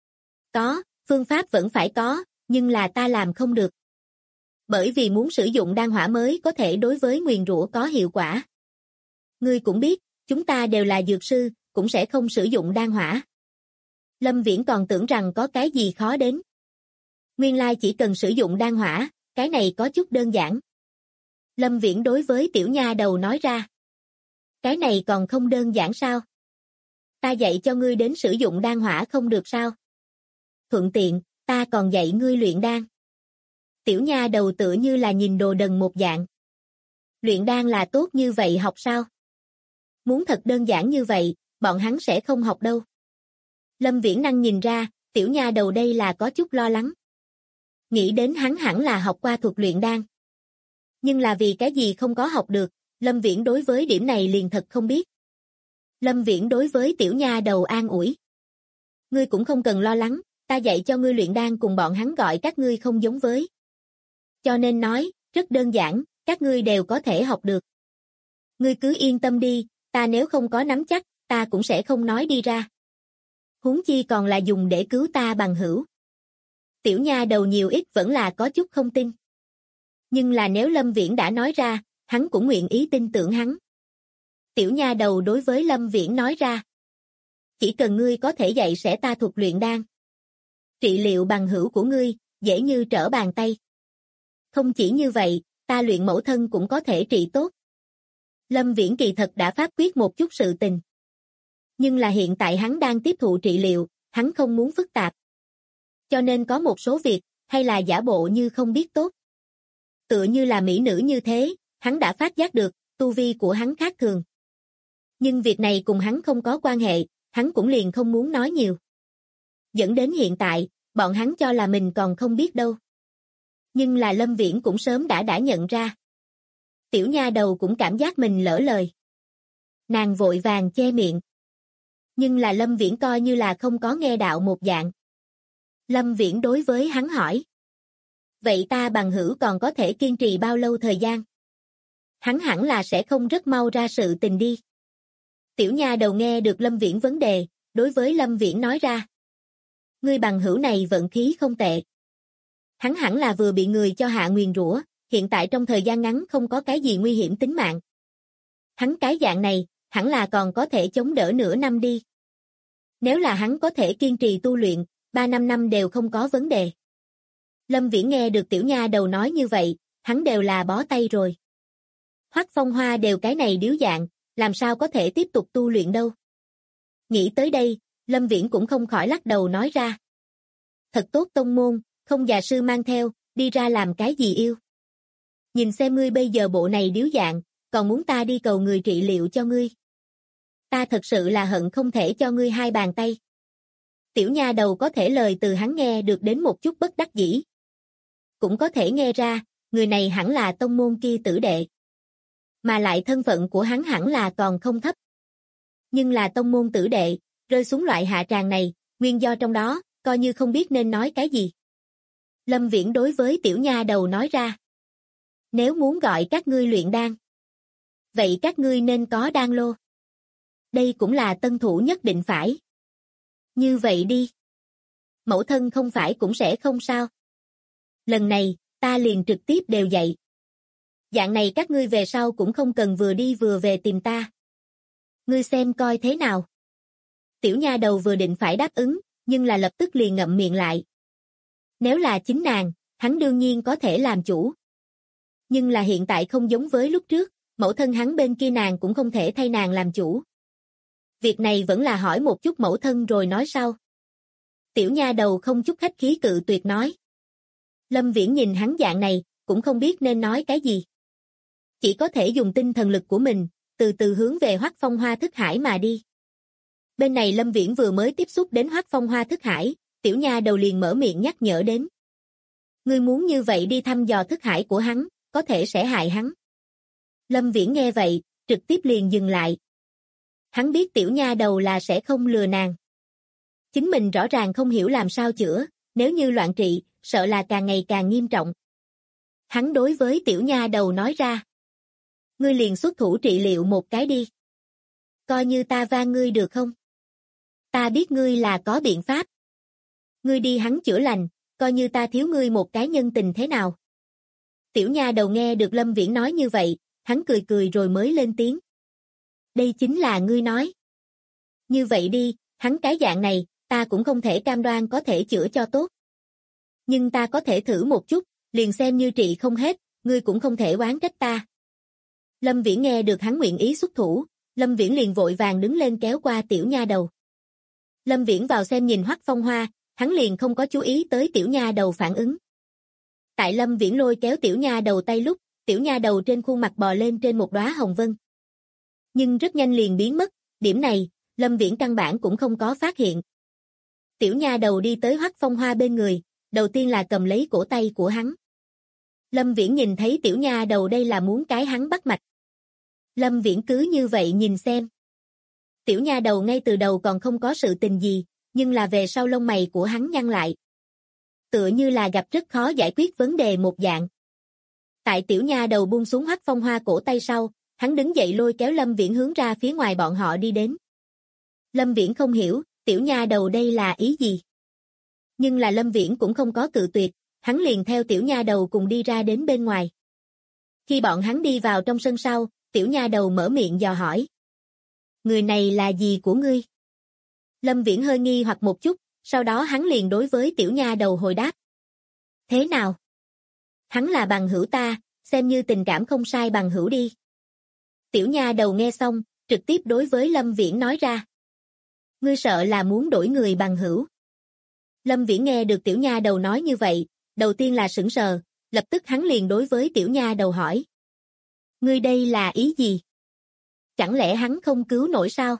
Có, phương pháp vẫn phải có, nhưng là ta làm không được. Bởi vì muốn sử dụng đan hỏa mới có thể đối với nguyền rủa có hiệu quả. Ngươi cũng biết, chúng ta đều là dược sư, cũng sẽ không sử dụng đan hỏa. Lâm Viễn còn tưởng rằng có cái gì khó đến. Nguyên lai chỉ cần sử dụng đan hỏa, cái này có chút đơn giản. Lâm Viễn đối với tiểu nha đầu nói ra. Cái này còn không đơn giản sao? Ta dạy cho ngươi đến sử dụng đan hỏa không được sao? Thuận tiện, ta còn dạy ngươi luyện đan. Tiểu nha đầu tựa như là nhìn đồ đần một dạng. Luyện đan là tốt như vậy học sao? Muốn thật đơn giản như vậy, bọn hắn sẽ không học đâu. Lâm Viễn năng nhìn ra, tiểu nha đầu đây là có chút lo lắng. Nghĩ đến hắn hẳn là học qua thuật luyện đan. Nhưng là vì cái gì không có học được, Lâm Viễn đối với điểm này liền thật không biết. Lâm Viễn đối với tiểu nha đầu an ủi. Ngươi cũng không cần lo lắng, ta dạy cho ngươi luyện đan cùng bọn hắn gọi các ngươi không giống với. Cho nên nói, rất đơn giản, các ngươi đều có thể học được. Ngươi cứ yên tâm đi, ta nếu không có nắm chắc, ta cũng sẽ không nói đi ra. Huống chi còn là dùng để cứu ta bằng hữu. Tiểu nha đầu nhiều ít vẫn là có chút không tin. Nhưng là nếu Lâm Viễn đã nói ra, hắn cũng nguyện ý tin tưởng hắn. Tiểu nha đầu đối với Lâm Viễn nói ra. Chỉ cần ngươi có thể dạy sẽ ta thuật luyện đan. Trị liệu bằng hữu của ngươi, dễ như trở bàn tay. Không chỉ như vậy, ta luyện mẫu thân cũng có thể trị tốt. Lâm Viễn kỳ thật đã pháp quyết một chút sự tình. Nhưng là hiện tại hắn đang tiếp thụ trị liệu, hắn không muốn phức tạp. Cho nên có một số việc, hay là giả bộ như không biết tốt. Tựa như là mỹ nữ như thế, hắn đã phát giác được, tu vi của hắn khác thường. Nhưng việc này cùng hắn không có quan hệ, hắn cũng liền không muốn nói nhiều. Dẫn đến hiện tại, bọn hắn cho là mình còn không biết đâu. Nhưng là Lâm Viễn cũng sớm đã nhận ra. Tiểu nha đầu cũng cảm giác mình lỡ lời. Nàng vội vàng che miệng. Nhưng là Lâm Viễn coi như là không có nghe đạo một dạng. Lâm Viễn đối với hắn hỏi. Vậy ta bằng hữu còn có thể kiên trì bao lâu thời gian? Hắn hẳn là sẽ không rất mau ra sự tình đi. Tiểu nha đầu nghe được Lâm Viễn vấn đề, đối với Lâm Viễn nói ra. Ngươi bằng hữu này vận khí không tệ. Hắn hẳn là vừa bị người cho hạ nguyền rủa, hiện tại trong thời gian ngắn không có cái gì nguy hiểm tính mạng. Hắn cái dạng này, hẳn là còn có thể chống đỡ nửa năm đi. Nếu là hắn có thể kiên trì tu luyện, 3-5 năm đều không có vấn đề. Lâm Viễn nghe được tiểu nha đầu nói như vậy, hắn đều là bó tay rồi. Hoắc Phong Hoa đều cái này điếu dạng, làm sao có thể tiếp tục tu luyện đâu. Nghĩ tới đây, Lâm Viễn cũng không khỏi lắc đầu nói ra. Thật tốt tông môn, không già sư mang theo, đi ra làm cái gì yêu. Nhìn xem ngươi bây giờ bộ này điếu dạng, còn muốn ta đi cầu người trị liệu cho ngươi. Ta thật sự là hận không thể cho ngươi 2 bàn tay. Tiểu nha đầu có thể lời từ hắn nghe được đến một chút bất đắc dĩ. Cũng có thể nghe ra, người này hẳn là tông môn kia tử đệ. Mà lại thân phận của hắn hẳn là còn không thấp. Nhưng là tông môn tử đệ, rơi xuống loại hạ tràng này, nguyên do trong đó, coi như không biết nên nói cái gì. Lâm Viễn đối với tiểu nha đầu nói ra. Nếu muốn gọi các ngươi luyện đan, vậy các ngươi nên có đan lô. Đây cũng là tân thủ nhất định phải. Như vậy đi. Mẫu thân không phải cũng sẽ không sao. Lần này, ta liền trực tiếp đều dạy. Dạng này các ngươi về sau cũng không cần vừa đi vừa về tìm ta. Ngươi xem coi thế nào. Tiểu nha đầu vừa định phải đáp ứng, nhưng là lập tức liền ngậm miệng lại. Nếu là chính nàng, hắn đương nhiên có thể làm chủ. Nhưng là hiện tại không giống với lúc trước, mẫu thân hắn bên kia nàng cũng không thể thay nàng làm chủ. Việc này vẫn là hỏi một chút mẫu thân rồi nói sau. Tiểu nha đầu không chút khách khí cự tuyệt nói. Lâm Viễn nhìn hắn dạng này, cũng không biết nên nói cái gì. Chỉ có thể dùng tinh thần lực của mình, từ từ hướng về Hoắc Phong Hoa thức hải mà đi. Bên này Lâm Viễn vừa mới tiếp xúc đến Hoắc Phong Hoa thức hải, tiểu nha đầu liền mở miệng nhắc nhở đến. Ngươi muốn như vậy đi thăm dò thức hải của hắn, có thể sẽ hại hắn. Lâm Viễn nghe vậy, trực tiếp liền dừng lại. Hắn biết tiểu nha đầu là sẽ không lừa nàng. Chính mình rõ ràng không hiểu làm sao chữa, nếu như loạn trị, sợ là càng ngày càng nghiêm trọng. Hắn đối với tiểu nha đầu nói ra. Ngươi liền xuất thủ trị liệu một cái đi. Coi như ta van ngươi được không? Ta biết ngươi là có biện pháp. Ngươi đi hắn chữa lành, coi như ta thiếu ngươi một cái nhân tình thế nào. Tiểu nha đầu nghe được Lâm Viễn nói như vậy, hắn cười cười rồi mới lên tiếng. Đây chính là ngươi nói. Như vậy đi, hắn cái dạng này, ta cũng không thể cam đoan có thể chữa cho tốt. Nhưng ta có thể thử một chút, liền xem như trị không hết, ngươi cũng không thể oán trách ta. Lâm Viễn nghe được hắn nguyện ý xuất thủ, Lâm Viễn liền vội vàng đứng lên kéo qua tiểu nha đầu. Lâm Viễn vào xem nhìn Hoắc Phong Hoa, hắn liền không có chú ý tới tiểu nha đầu phản ứng. Tại Lâm Viễn lôi kéo tiểu nha đầu tay lúc, tiểu nha đầu trên khuôn mặt bò lên trên một đóa hồng vân. Nhưng rất nhanh liền biến mất, điểm này, Lâm Viễn căn bản cũng không có phát hiện. Tiểu nha đầu đi tới Hoắc Phong Hoa bên người, đầu tiên là cầm lấy cổ tay của hắn. Lâm Viễn nhìn thấy tiểu nha đầu đây là muốn cái hắn bắt mạch. Lâm Viễn cứ như vậy nhìn xem. Tiểu nha đầu ngay từ đầu còn không có sự tình gì, nhưng là về sau lông mày của hắn nhăn lại. Tựa như là gặp rất khó giải quyết vấn đề một dạng. Tại tiểu nha đầu buông xuống Hoắc Phong Hoa cổ tay sau, hắn đứng dậy lôi kéo Lâm Viễn hướng ra phía ngoài bọn họ đi đến. Lâm Viễn không hiểu, tiểu nha đầu đây là ý gì? Nhưng là Lâm Viễn cũng không có cự tuyệt, hắn liền theo tiểu nha đầu cùng đi ra đến bên ngoài. Khi bọn hắn đi vào trong sân sau, tiểu nha đầu mở miệng dò hỏi. Người này là gì của ngươi? Lâm Viễn hơi nghi hoặc một chút, sau đó hắn liền đối với tiểu nha đầu hồi đáp. Thế nào? Hắn là bằng hữu ta, xem như tình cảm không sai bằng hữu đi. Tiểu nha đầu nghe xong, trực tiếp đối với Lâm Viễn nói ra. Ngươi sợ là muốn đổi người bằng hữu. Lâm Viễn nghe được tiểu nha đầu nói như vậy, đầu tiên là sững sờ, lập tức hắn liền đối với tiểu nha đầu hỏi. Ngươi đây là ý gì? Chẳng lẽ hắn không cứu nổi sao?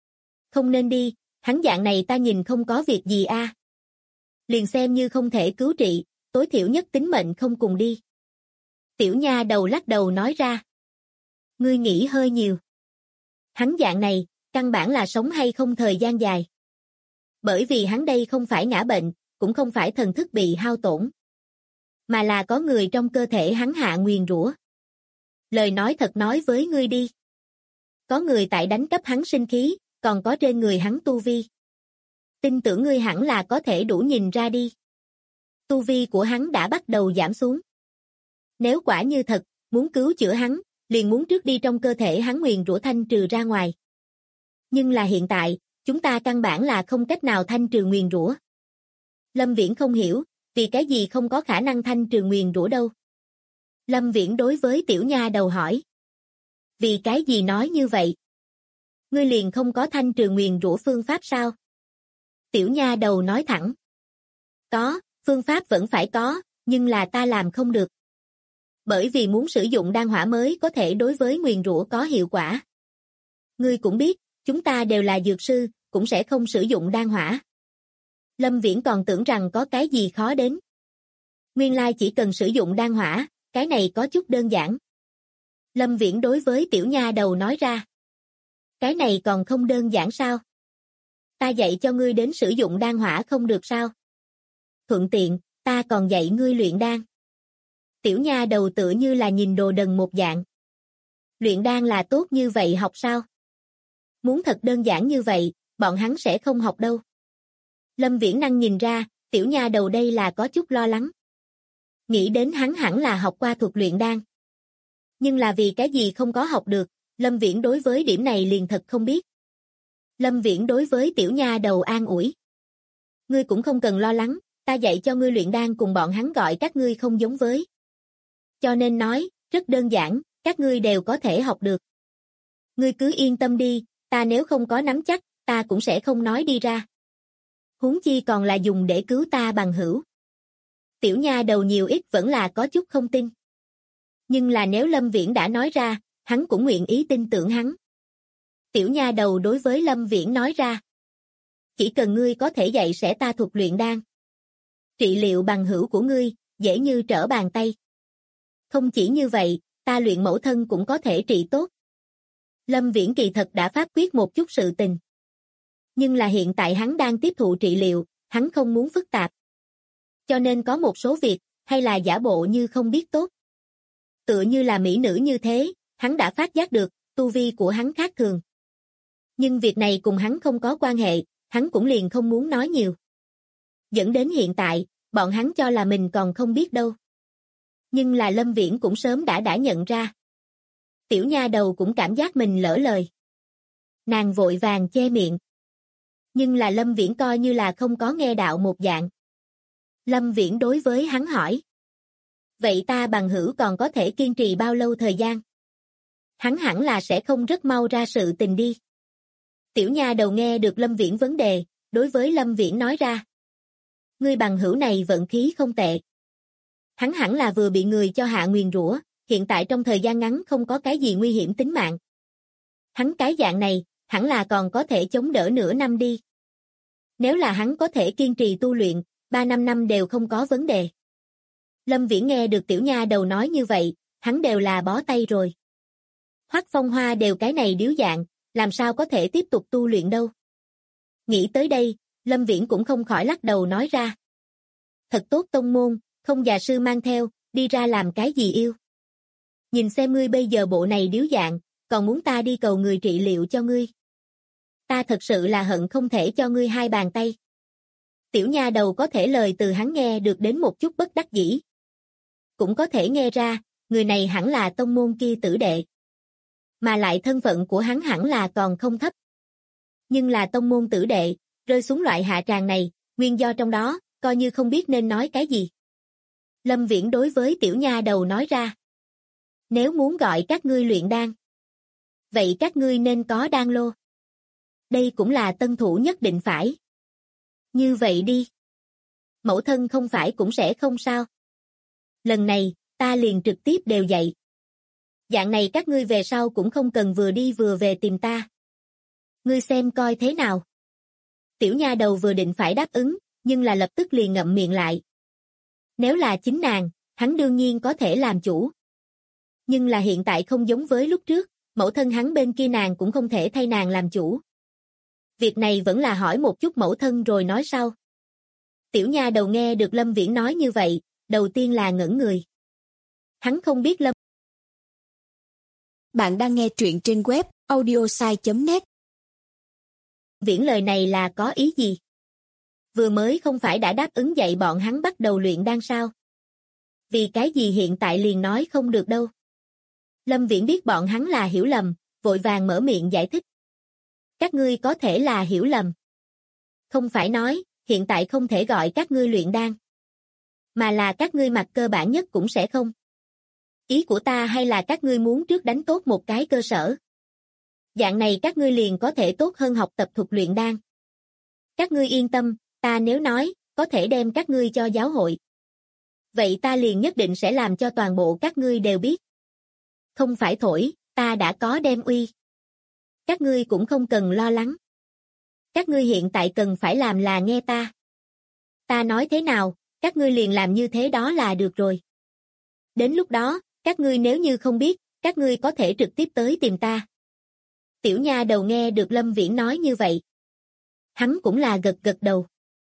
Không nên đi, hắn dạng này ta nhìn không có việc gì a. Liền xem như không thể cứu trị, tối thiểu nhất tính mệnh không cùng đi. Tiểu nha đầu lắc đầu nói ra. Ngươi nghĩ hơi nhiều. Hắn dạng này, căn bản là sống hay không thời gian dài. Bởi vì hắn đây không phải ngã bệnh, cũng không phải thần thức bị hao tổn. Mà là có người trong cơ thể hắn hạ nguyền rủa. Lời nói thật nói với ngươi đi. Có người tại đánh cắp hắn sinh khí, còn có trên người hắn tu vi. Tin tưởng ngươi hẳn là có thể đủ nhìn ra đi. Tu vi của hắn đã bắt đầu giảm xuống. Nếu quả như thật, muốn cứu chữa hắn, liền muốn trước đi trong cơ thể hắn nguyền rủa thanh trừ ra ngoài. Nhưng là hiện tại, chúng ta căn bản là không cách nào thanh trừ nguyền rủa. Lâm Viễn không hiểu, vì cái gì không có khả năng thanh trừ nguyền rủa đâu. Lâm Viễn đối với tiểu nha đầu hỏi. Vì cái gì nói như vậy? Ngươi liền không có thanh trừ nguyền rủa phương pháp sao? Tiểu nha đầu nói thẳng. Có, phương pháp vẫn phải có, nhưng là ta làm không được. Bởi vì muốn sử dụng đan hỏa mới có thể đối với nguyền rủa có hiệu quả. Ngươi cũng biết, chúng ta đều là dược sư, cũng sẽ không sử dụng đan hỏa. Lâm Viễn còn tưởng rằng có cái gì khó đến. Nguyên lai chỉ cần sử dụng đan hỏa, cái này có chút đơn giản. Lâm Viễn đối với tiểu nha đầu nói ra. Cái này còn không đơn giản sao? Ta dạy cho ngươi đến sử dụng đan hỏa không được sao? Thuận tiện, ta còn dạy ngươi luyện đan. Tiểu nha đầu tựa như là nhìn đồ đần một dạng. Luyện đan là tốt như vậy học sao? Muốn thật đơn giản như vậy, bọn hắn sẽ không học đâu. Lâm Viễn năng nhìn ra, tiểu nha đầu đây là có chút lo lắng. Nghĩ đến hắn hẳn là học qua thuật luyện đan. Nhưng là vì cái gì không có học được, Lâm Viễn đối với điểm này liền thật không biết. Lâm Viễn đối với tiểu nha đầu an ủi. Ngươi cũng không cần lo lắng, ta dạy cho ngươi luyện đan cùng bọn hắn gọi các ngươi không giống với. Cho nên nói, rất đơn giản, các ngươi đều có thể học được. Ngươi cứ yên tâm đi, ta nếu không có nắm chắc, ta cũng sẽ không nói đi ra. Huống chi còn là dùng để cứu ta bằng hữu. Tiểu nha đầu nhiều ít vẫn là có chút không tin. Nhưng là nếu Lâm Viễn đã nói ra, hắn cũng nguyện ý tin tưởng hắn. Tiểu nha đầu đối với Lâm Viễn nói ra. Chỉ cần ngươi có thể dạy sẽ ta thuật luyện đan. Trị liệu bằng hữu của ngươi, dễ như trở bàn tay. Không chỉ như vậy, ta luyện mẫu thân cũng có thể trị tốt. Lâm Viễn kỳ thật đã pháp quyết một chút sự tình. Nhưng là hiện tại hắn đang tiếp thụ trị liệu, hắn không muốn phức tạp. Cho nên có một số việc, hay là giả bộ như không biết tốt. Tựa như là mỹ nữ như thế, hắn đã phát giác được, tu vi của hắn khác thường. Nhưng việc này cùng hắn không có quan hệ, hắn cũng liền không muốn nói nhiều. Dẫn đến hiện tại, bọn hắn cho là mình còn không biết đâu. Nhưng là Lâm Viễn cũng sớm đã nhận ra. Tiểu nha đầu cũng cảm giác mình lỡ lời. Nàng vội vàng che miệng. Nhưng là Lâm Viễn coi như là không có nghe đạo một dạng. Lâm Viễn đối với hắn hỏi. Vậy ta bằng hữu còn có thể kiên trì bao lâu thời gian? Hắn hẳn là sẽ không rất mau ra sự tình đi. Tiểu nha đầu nghe được Lâm Viễn vấn đề, đối với Lâm Viễn nói ra. Ngươi bằng hữu này vận khí không tệ. Hắn hẳn là vừa bị người cho hạ nguyền rủa, hiện tại trong thời gian ngắn không có cái gì nguy hiểm tính mạng. Hắn cái dạng này, hẳn là còn có thể chống đỡ nửa năm đi. Nếu là hắn có thể kiên trì tu luyện, 3-5 năm đều không có vấn đề. Lâm Viễn nghe được tiểu nha đầu nói như vậy, hắn đều là bó tay rồi. Hoắc Phong Hoa đều cái này điếu dạng, làm sao có thể tiếp tục tu luyện đâu. Nghĩ tới đây, Lâm Viễn cũng không khỏi lắc đầu nói ra. Thật tốt tông môn, không già sư mang theo, đi ra làm cái gì yêu. Nhìn xem ngươi bây giờ bộ này điếu dạng, còn muốn ta đi cầu người trị liệu cho ngươi. Ta thật sự là hận không thể cho ngươi hai bàn tay. Tiểu nha đầu có thể lời từ hắn nghe được đến một chút bất đắc dĩ. Cũng có thể nghe ra, người này hẳn là tông môn kia tử đệ. Mà lại thân phận của hắn hẳn là còn không thấp. Nhưng là tông môn tử đệ, rơi xuống loại hạ tràng này, nguyên do trong đó, coi như không biết nên nói cái gì. Lâm Viễn đối với tiểu nha đầu nói ra. Nếu muốn gọi các ngươi luyện đan, vậy các ngươi nên có đan lô. Đây cũng là tân thủ nhất định phải. Như vậy đi. Mẫu thân không phải cũng sẽ không sao. Lần này, ta liền trực tiếp đều dạy. Dạng này các ngươi về sau cũng không cần vừa đi vừa về tìm ta. Ngươi xem coi thế nào. Tiểu nha đầu vừa định phải đáp ứng, nhưng là lập tức liền ngậm miệng lại. Nếu là chính nàng, hắn đương nhiên có thể làm chủ. Nhưng là hiện tại không giống với lúc trước, mẫu thân hắn bên kia nàng cũng không thể thay nàng làm chủ. Việc này vẫn là hỏi một chút mẫu thân rồi nói sau. Tiểu nha đầu nghe được Lâm Viễn nói như vậy, đầu tiên là ngẩn người. Hắn không biết Lâm Bạn đang nghe truyện trên web audiosai.net. Viễn lời này là có ý gì? Vừa mới không phải đã đáp ứng dạy bọn hắn bắt đầu luyện đan sao? Vì cái gì hiện tại liền nói không được đâu? Lâm Viễn biết bọn hắn là hiểu lầm, vội vàng mở miệng giải thích. Các ngươi có thể là hiểu lầm. Không phải nói, hiện tại không thể gọi các ngươi luyện đan. Mà là các ngươi mặt cơ bản nhất cũng sẽ không. Ý của ta hay là các ngươi muốn trước đánh tốt một cái cơ sở. Dạng này các ngươi liền có thể tốt hơn học tập thuật luyện đan. Các ngươi yên tâm, ta nếu nói, có thể đem các ngươi cho giáo hội. Vậy ta liền nhất định sẽ làm cho toàn bộ các ngươi đều biết. Không phải thổi, ta đã có đem uy. Các ngươi cũng không cần lo lắng. Các ngươi hiện tại cần phải làm là nghe ta. Ta nói thế nào, các ngươi liền làm như thế đó là được rồi. Đến lúc đó, các ngươi nếu như không biết, các ngươi có thể trực tiếp tới tìm ta. Tiểu nha đầu nghe được Lâm Viễn nói như vậy. Hắn cũng là gật gật đầu.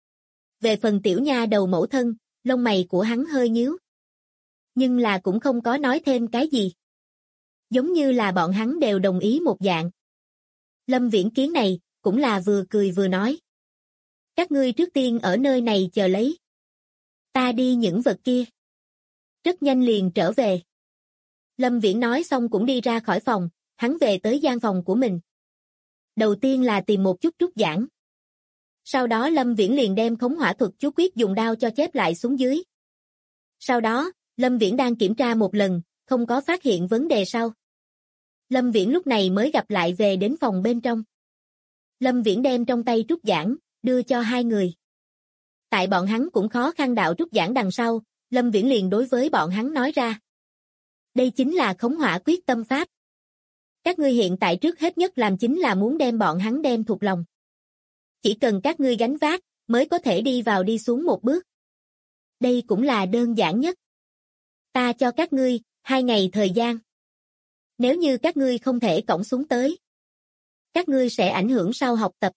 Về phần tiểu nha đầu mẫu thân, lông mày của hắn hơi nhíu. Nhưng là cũng không có nói thêm cái gì. Giống như là bọn hắn đều đồng ý một dạng. Lâm Viễn kiến này, cũng là vừa cười vừa nói. Các ngươi trước tiên ở nơi này chờ lấy. Ta đi những vật kia. Rất nhanh liền trở về. Lâm Viễn nói xong cũng đi ra khỏi phòng, hắn về tới gian phòng của mình. Đầu tiên là tìm một chút trúc giảng. Sau đó Lâm Viễn liền đem khống hỏa thuật chú quyết dùng đao cho chép lại xuống dưới. Sau đó, Lâm Viễn đang kiểm tra một lần, không có phát hiện vấn đề sau. Lâm Viễn lúc này mới gặp lại về đến phòng bên trong. Lâm Viễn đem trong tay trúc giảng, đưa cho hai người. Tại bọn hắn cũng khó khăn đạo trúc giảng đằng sau, Lâm Viễn liền đối với bọn hắn nói ra. Đây chính là khống hỏa quyết tâm pháp. Các ngươi hiện tại trước hết nhất làm chính là muốn đem bọn hắn đem thuộc lòng. Chỉ cần các ngươi gánh vác, mới có thể đi vào đi xuống một bước. Đây cũng là đơn giản nhất. Ta cho các ngươi 2 ngày thời gian. Nếu như các ngươi không thể cõng xuống tới, các ngươi sẽ ảnh hưởng sau học tập.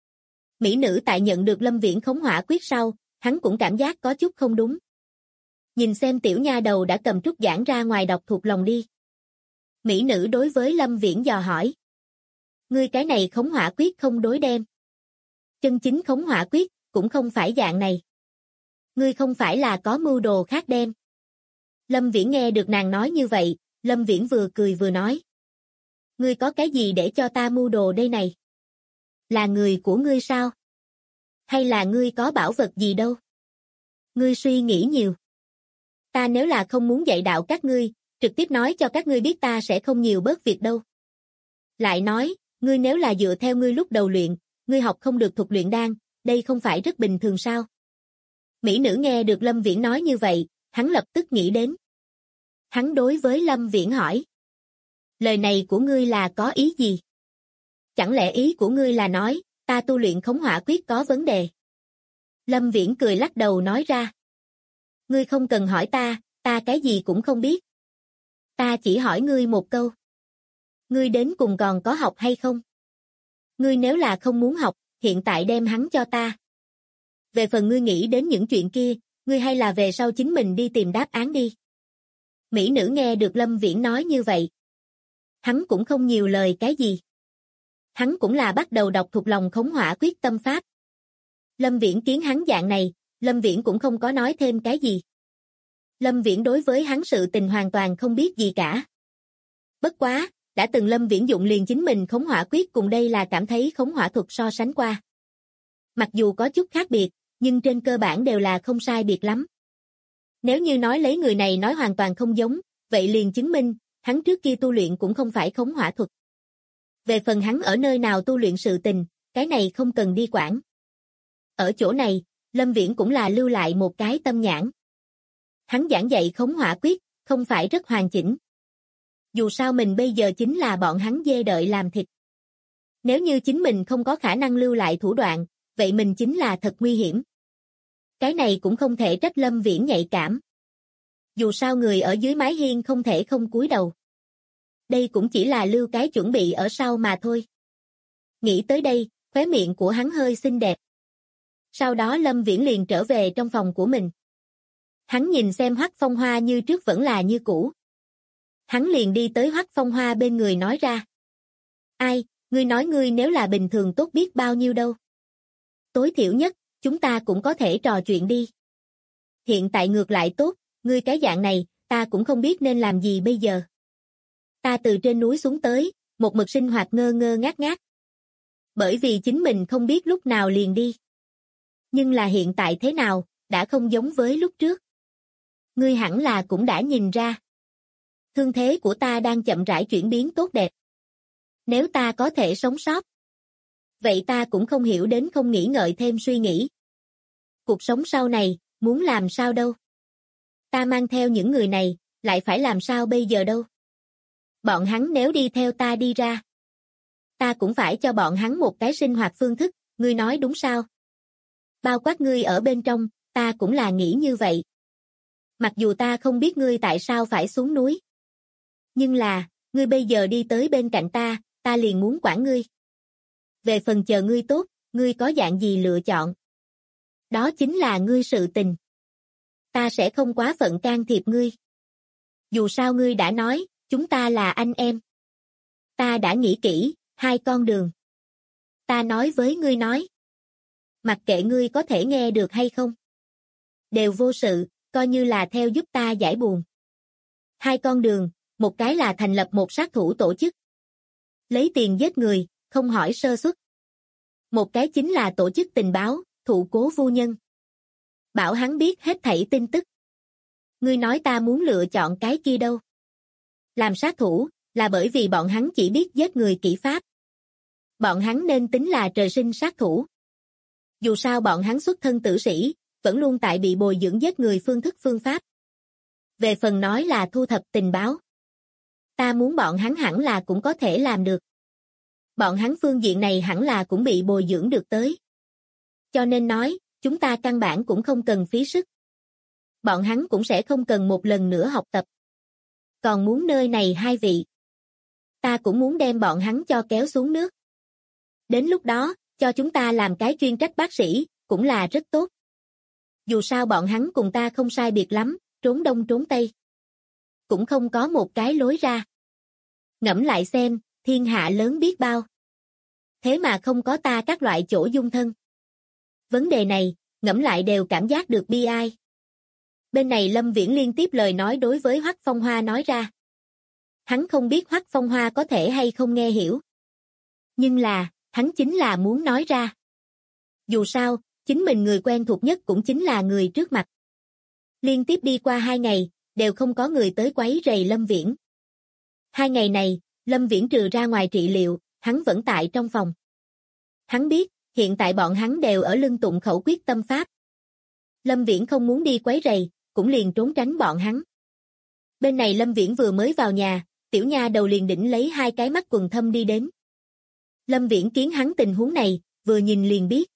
Mỹ nữ tại nhận được Lâm Viễn khống hỏa quyết sau, hắn cũng cảm giác có chút không đúng. Nhìn xem tiểu nha đầu đã cầm trúc giảng ra ngoài đọc thuộc lòng đi. Mỹ nữ đối với Lâm Viễn dò hỏi. Ngươi cái này khống hỏa quyết không đối đem. Chân chính khống hỏa quyết, cũng không phải dạng này. Ngươi không phải là có mưu đồ khác đem. Lâm Viễn nghe được nàng nói như vậy, Lâm Viễn vừa cười vừa nói. Ngươi có cái gì để cho ta mưu đồ đây này? Là người của ngươi sao? Hay là ngươi có bảo vật gì đâu? Ngươi suy nghĩ nhiều. Ta nếu là không muốn dạy đạo các ngươi, trực tiếp nói cho các ngươi biết ta sẽ không nhiều bớt việc đâu. Lại nói, ngươi nếu là dựa theo ngươi lúc đầu luyện, ngươi học không được thuật luyện đan, đây không phải rất bình thường sao? Mỹ nữ nghe được Lâm Viễn nói như vậy, hắn lập tức nghĩ đến. Hắn đối với Lâm Viễn hỏi. Lời này của ngươi là có ý gì? Chẳng lẽ ý của ngươi là nói, ta tu luyện khống hỏa quyết có vấn đề? Lâm Viễn cười lắc đầu nói ra. Ngươi không cần hỏi ta cái gì cũng không biết. Ta chỉ hỏi ngươi một câu. Ngươi đến cùng còn có học hay không? Ngươi nếu là không muốn học, hiện tại đem hắn cho ta. Về phần ngươi nghĩ đến những chuyện kia, ngươi hay là về sau chính mình đi tìm đáp án đi. Mỹ nữ nghe được Lâm Viễn nói như vậy. Hắn cũng không nhiều lời cái gì. Hắn cũng là bắt đầu đọc thuộc lòng khống hỏa quyết tâm pháp. Lâm Viễn kiến hắn dạng này, Lâm Viễn cũng không có nói thêm cái gì. Lâm Viễn đối với hắn sự tình hoàn toàn không biết gì cả. Bất quá, đã từng Lâm Viễn dụng liền chính mình khống hỏa quyết cùng đây là cảm thấy khống hỏa thuật so sánh qua. Mặc dù có chút khác biệt, nhưng trên cơ bản đều là không sai biệt lắm. Nếu như nói lấy người này nói hoàn toàn không giống, vậy liền chứng minh, hắn trước kia tu luyện cũng không phải khống hỏa thuật. Về phần hắn ở nơi nào tu luyện sự tình, cái này không cần đi quản. Ở chỗ này, Lâm Viễn cũng là lưu lại một cái tâm nhãn. Hắn giảng dạy khống hỏa quyết, không phải rất hoàn chỉnh. Dù sao mình bây giờ chính là bọn hắn dê đợi làm thịt. Nếu như chính mình không có khả năng lưu lại thủ đoạn, vậy mình chính là thật nguy hiểm. Cái này cũng không thể trách Lâm Viễn nhạy cảm. Dù sao người ở dưới mái hiên không thể không cúi đầu. Đây cũng chỉ là lưu cái chuẩn bị ở sau mà thôi. Nghĩ tới đây, khóe miệng của hắn hơi xinh đẹp. Sau đó Lâm Viễn liền trở về trong phòng của mình. Hắn nhìn xem Hoắc Phong Hoa như trước vẫn là như cũ. Hắn liền đi tới Hoắc Phong Hoa bên người nói ra. Ai, ngươi nói ngươi nếu là bình thường tốt biết bao nhiêu đâu. Tối thiểu nhất, chúng ta cũng có thể trò chuyện đi. Hiện tại ngược lại tốt, ngươi cái dạng này, ta cũng không biết nên làm gì bây giờ. Ta từ trên núi xuống tới, một mực sinh hoạt ngơ ngơ ngác ngác. Bởi vì chính mình không biết lúc nào liền đi. Nhưng là hiện tại thế nào, đã không giống với lúc trước. Ngươi hẳn là cũng đã nhìn ra. Thương thế của ta đang chậm rãi chuyển biến tốt đẹp. Nếu ta có thể sống sót, vậy ta cũng không hiểu đến không nghĩ ngợi thêm suy nghĩ. Cuộc sống sau này, muốn làm sao đâu? Ta mang theo những người này, lại phải làm sao bây giờ đâu? Bọn hắn nếu đi theo ta đi ra, ta cũng phải cho bọn hắn một cái sinh hoạt phương thức, ngươi nói đúng sao? Bao quát ngươi ở bên trong, ta cũng là nghĩ như vậy. Mặc dù ta không biết ngươi tại sao phải xuống núi. Nhưng là, ngươi bây giờ đi tới bên cạnh ta, ta liền muốn quản ngươi. Về phần chờ ngươi tốt, ngươi có dạng gì lựa chọn? Đó chính là ngươi sự tình. Ta sẽ không quá phận can thiệp ngươi. Dù sao ngươi đã nói, chúng ta là anh em. Ta đã nghĩ kỹ, hai con đường. Ta nói với ngươi nói. Mặc kệ ngươi có thể nghe được hay không. Đều vô sự, coi như là theo giúp ta giải buồn. Hai con đường, một cái là thành lập một sát thủ tổ chức. Lấy tiền giết người, không hỏi sơ suất. Một cái chính là tổ chức tình báo, thụ cố vô nhân. Bảo hắn biết hết thảy tin tức. Ngươi nói ta muốn lựa chọn cái kia đâu. Làm sát thủ, là bởi vì bọn hắn chỉ biết giết người kỹ pháp. Bọn hắn nên tính là trời sinh sát thủ. Dù sao bọn hắn xuất thân tử sĩ, vẫn luôn tại bị bồi dưỡng giết người phương thức phương pháp. Về phần nói là thu thập tình báo. Ta muốn bọn hắn hẳn là cũng có thể làm được. Bọn hắn phương diện này hẳn là cũng bị bồi dưỡng được tới. Cho nên nói, chúng ta căn bản cũng không cần phí sức. Bọn hắn cũng sẽ không cần một lần nữa học tập. Còn muốn nơi này hai vị. Ta cũng muốn đem bọn hắn cho kéo xuống nước. Đến lúc đó, cho chúng ta làm cái chuyên trách bác sĩ, cũng là rất tốt. Dù sao bọn hắn cùng ta không sai biệt lắm, trốn đông trốn tây. Cũng không có một cái lối ra. Ngẫm lại xem, thiên hạ lớn biết bao. Thế mà không có ta các loại chỗ dung thân. Vấn đề này, ngẫm lại đều cảm giác được bi ai. Bên này Lâm Viễn liên tiếp lời nói đối với Hoắc Phong Hoa nói ra. Hắn không biết Hoắc Phong Hoa có thể hay không nghe hiểu. Nhưng là, hắn chính là muốn nói ra. Dù sao, chính mình người quen thuộc nhất cũng chính là người trước mặt. Liên tiếp đi qua 2 ngày, đều không có người tới quấy rầy Lâm Viễn. 2 ngày này, Lâm Viễn trừ ra ngoài trị liệu, hắn vẫn tại trong phòng. Hắn biết, hiện tại bọn hắn đều ở lưng tụng khẩu quyết tâm pháp. Lâm Viễn không muốn đi quấy rầy, cũng liền trốn tránh bọn hắn. Bên này Lâm Viễn vừa mới vào nhà, tiểu nha đầu liền đỉnh lấy 2 cái mắt quần thâm đi đến. Lâm Viễn kiến hắn tình huống này, vừa nhìn liền biết.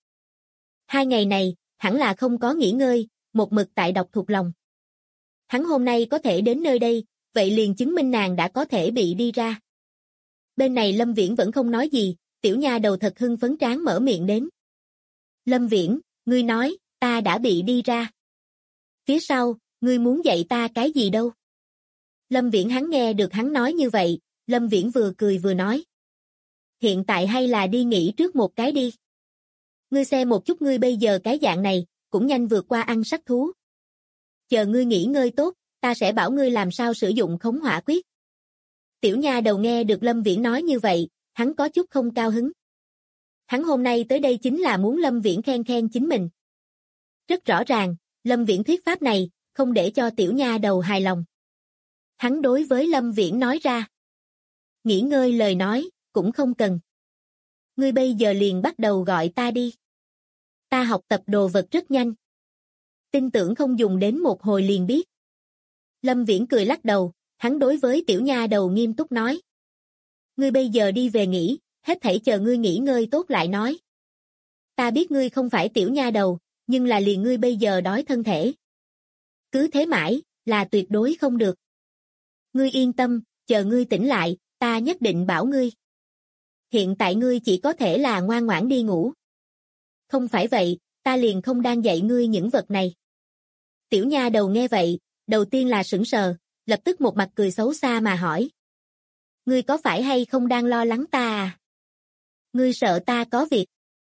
2 ngày này, hẳn là không có nghỉ ngơi, một mực tại đọc thuộc lòng. Hắn hôm nay có thể đến nơi đây, vậy liền chứng minh nàng đã có thể bị đi ra. Bên này Lâm Viễn vẫn không nói gì, tiểu nha đầu thật hưng phấn tráng mở miệng đến. Lâm Viễn, ngươi nói, ta đã bị đi ra. Phía sau, ngươi muốn dạy ta cái gì đâu? Lâm Viễn hắn nghe được hắn nói như vậy, Lâm Viễn vừa cười vừa nói. Hiện tại hay là đi nghỉ trước một cái đi. Ngươi xem một chút ngươi bây giờ cái dạng này, cũng nhanh vượt qua ăn sắc thú. Chờ ngươi nghỉ ngơi tốt, ta sẽ bảo ngươi làm sao sử dụng khống hỏa quyết. Tiểu nha đầu nghe được Lâm Viễn nói như vậy, hắn có chút không cao hứng. Hắn hôm nay tới đây chính là muốn Lâm Viễn khen khen chính mình. Rất rõ ràng, Lâm Viễn thuyết pháp này, không để cho tiểu nha đầu hài lòng. Hắn đối với Lâm Viễn nói ra. Nghỉ ngơi lời nói, cũng không cần. Ngươi bây giờ liền bắt đầu gọi ta đi. Ta học tập đồ vật rất nhanh. Tin tưởng không dùng đến một hồi liền biết. Lâm Viễn cười lắc đầu, hắn đối với tiểu nha đầu nghiêm túc nói. Ngươi bây giờ đi về nghỉ, hết thảy chờ ngươi nghỉ ngơi tốt lại nói. Ta biết ngươi không phải tiểu nha đầu, nhưng là liền ngươi bây giờ đói thân thể. Cứ thế mãi, là tuyệt đối không được. Ngươi yên tâm, chờ ngươi tỉnh lại, ta nhất định bảo ngươi. Hiện tại ngươi chỉ có thể là ngoan ngoãn đi ngủ. Không phải vậy, ta liền không đang dạy ngươi những vật này. Tiểu nha đầu nghe vậy, đầu tiên là sững sờ, lập tức một mặt cười xấu xa mà hỏi. Ngươi có phải hay không đang lo lắng ta à? Ngươi sợ ta có việc?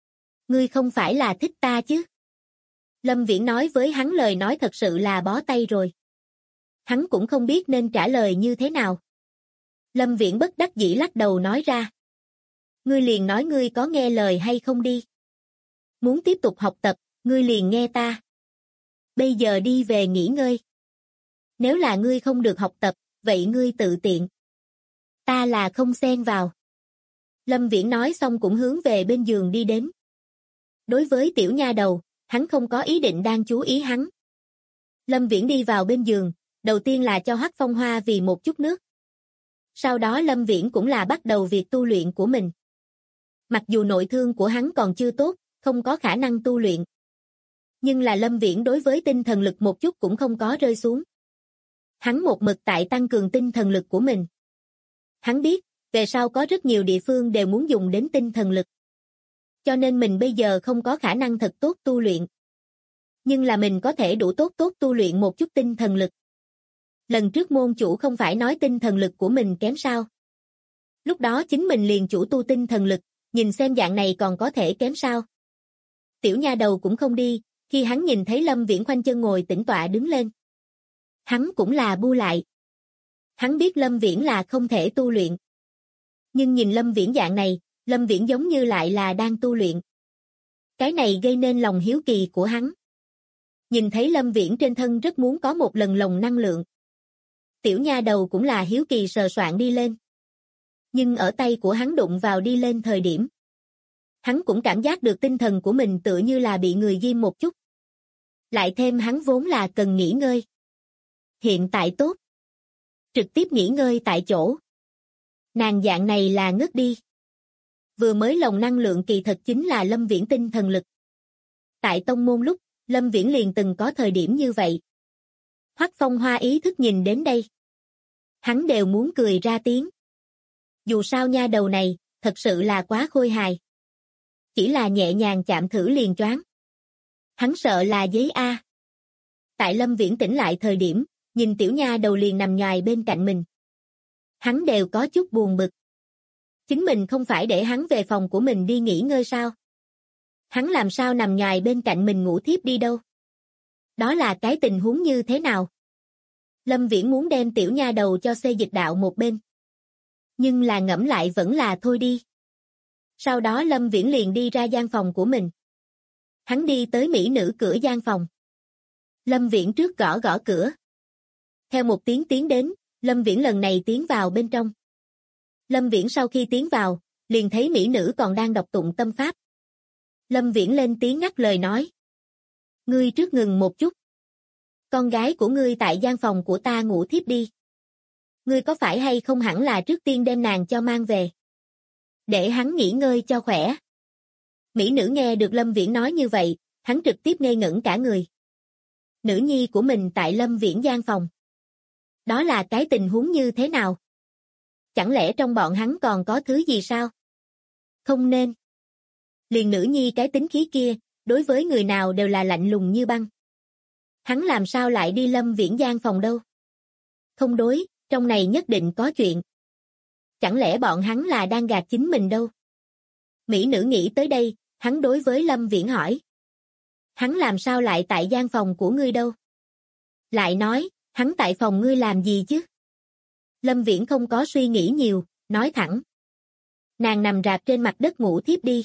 Ngươi không phải là thích ta chứ? Lâm Viễn nói với hắn lời nói thật sự là bó tay rồi. Hắn cũng không biết nên trả lời như thế nào. Lâm Viễn bất đắc dĩ lắc đầu nói ra. Ngươi liền nói ngươi có nghe lời hay không đi. Muốn tiếp tục học tập, ngươi liền nghe ta. Bây giờ đi về nghỉ ngơi. Nếu là ngươi không được học tập, vậy ngươi tự tiện. Ta là không xen vào. Lâm Viễn nói xong cũng hướng về bên giường đi đến. Đối với tiểu nha đầu, hắn không có ý định đang chú ý hắn. Lâm Viễn đi vào bên giường, đầu tiên là cho Hoắc Phong Hoa vì một chút nước. Sau đó Lâm Viễn cũng là bắt đầu việc tu luyện của mình. Mặc dù nội thương của hắn còn chưa tốt, không có khả năng tu luyện. Nhưng là Lâm Viễn đối với tinh thần lực một chút cũng không có rơi xuống. Hắn một mực tại tăng cường tinh thần lực của mình. Hắn biết, về sau có rất nhiều địa phương đều muốn dùng đến tinh thần lực. Cho nên mình bây giờ không có khả năng thật tốt tu luyện. Nhưng là mình có thể đủ tốt tu luyện một chút tinh thần lực. Lần trước môn chủ không phải nói tinh thần lực của mình kém sao? Lúc đó chính mình liền chủ tu tinh thần lực, nhìn xem dạng này còn có thể kém sao? Tiểu nha đầu cũng không đi, khi hắn nhìn thấy Lâm Viễn khoanh chân ngồi tĩnh tọa đứng lên. Hắn cũng là bu lại. Hắn biết Lâm Viễn là không thể tu luyện. Nhưng nhìn Lâm Viễn dạng này, Lâm Viễn giống như lại là đang tu luyện. Cái này gây nên lòng hiếu kỳ của hắn. Nhìn thấy Lâm Viễn trên thân rất muốn có một lần lồng năng lượng. Tiểu nha đầu cũng là hiếu kỳ sờ soạn đi lên. Nhưng ở tay của hắn đụng vào đi lên thời điểm. Hắn cũng cảm giác được tinh thần của mình tựa như là bị người ghim một chút. Lại thêm hắn vốn là cần nghỉ ngơi. Hiện tại tốt. Trực tiếp nghỉ ngơi tại chỗ. Nàng dạng này là ngất đi. Vừa mới lồng năng lượng kỳ thật chính là Lâm Viễn tinh thần lực. Tại tông môn lúc, Lâm Viễn liền từng có thời điểm như vậy. Hoắc Phong Hoa ý thức nhìn đến đây. Hắn đều muốn cười ra tiếng. Dù sao nha đầu này, thật sự là quá khôi hài. Chỉ là nhẹ nhàng chạm thử liền choáng. Hắn sợ là giấy A. Tại Lâm Viễn tỉnh lại thời điểm, nhìn tiểu nha đầu liền nằm nhoài bên cạnh mình. Hắn đều có chút buồn bực. Chính mình không phải để hắn về phòng của mình đi nghỉ ngơi sao? Hắn làm sao nằm nhoài bên cạnh mình ngủ thiếp đi đâu? Đó là cái tình huống như thế nào? Lâm Viễn muốn đem tiểu nha đầu cho xê dịch đạo một bên. Nhưng là ngẫm lại vẫn là thôi đi. Sau đó Lâm Viễn liền đi ra gian phòng của mình. Hắn đi tới mỹ nữ cửa gian phòng. Lâm Viễn trước gõ gõ cửa. Theo một tiếng tiến đến, Lâm Viễn lần này tiến vào bên trong. Lâm Viễn sau khi tiến vào, liền thấy mỹ nữ còn đang đọc tụng tâm pháp. Lâm Viễn lên tiếng ngắt lời nói. Ngươi trước ngừng một chút. Con gái của ngươi tại gian phòng của ta ngủ thiếp đi. Ngươi có phải hay không hẳn là trước tiên đem nàng cho mang về. Để hắn nghỉ ngơi cho khỏe. Mỹ nữ nghe được Lâm Viễn nói như vậy, hắn trực tiếp ngây ngẩn cả người. Nữ nhi của mình tại Lâm Viễn gian phòng. Đó là cái tình huống như thế nào? Chẳng lẽ trong bọn hắn còn có thứ gì sao? Không nên. Liền nữ nhi cái tính khí kia, đối với người nào đều là lạnh lùng như băng. Hắn làm sao lại đi Lâm Viễn gian phòng đâu? Không đối, trong này nhất định có chuyện. Chẳng lẽ bọn hắn là đang gạt chính mình đâu? Mỹ nữ nghĩ tới đây, hắn đối với Lâm Viễn hỏi. Hắn làm sao lại tại gian phòng của ngươi đâu? Lại nói, hắn tại phòng ngươi làm gì chứ? Lâm Viễn không có suy nghĩ nhiều, nói thẳng. Nàng nằm rạp trên mặt đất ngủ thiếp đi.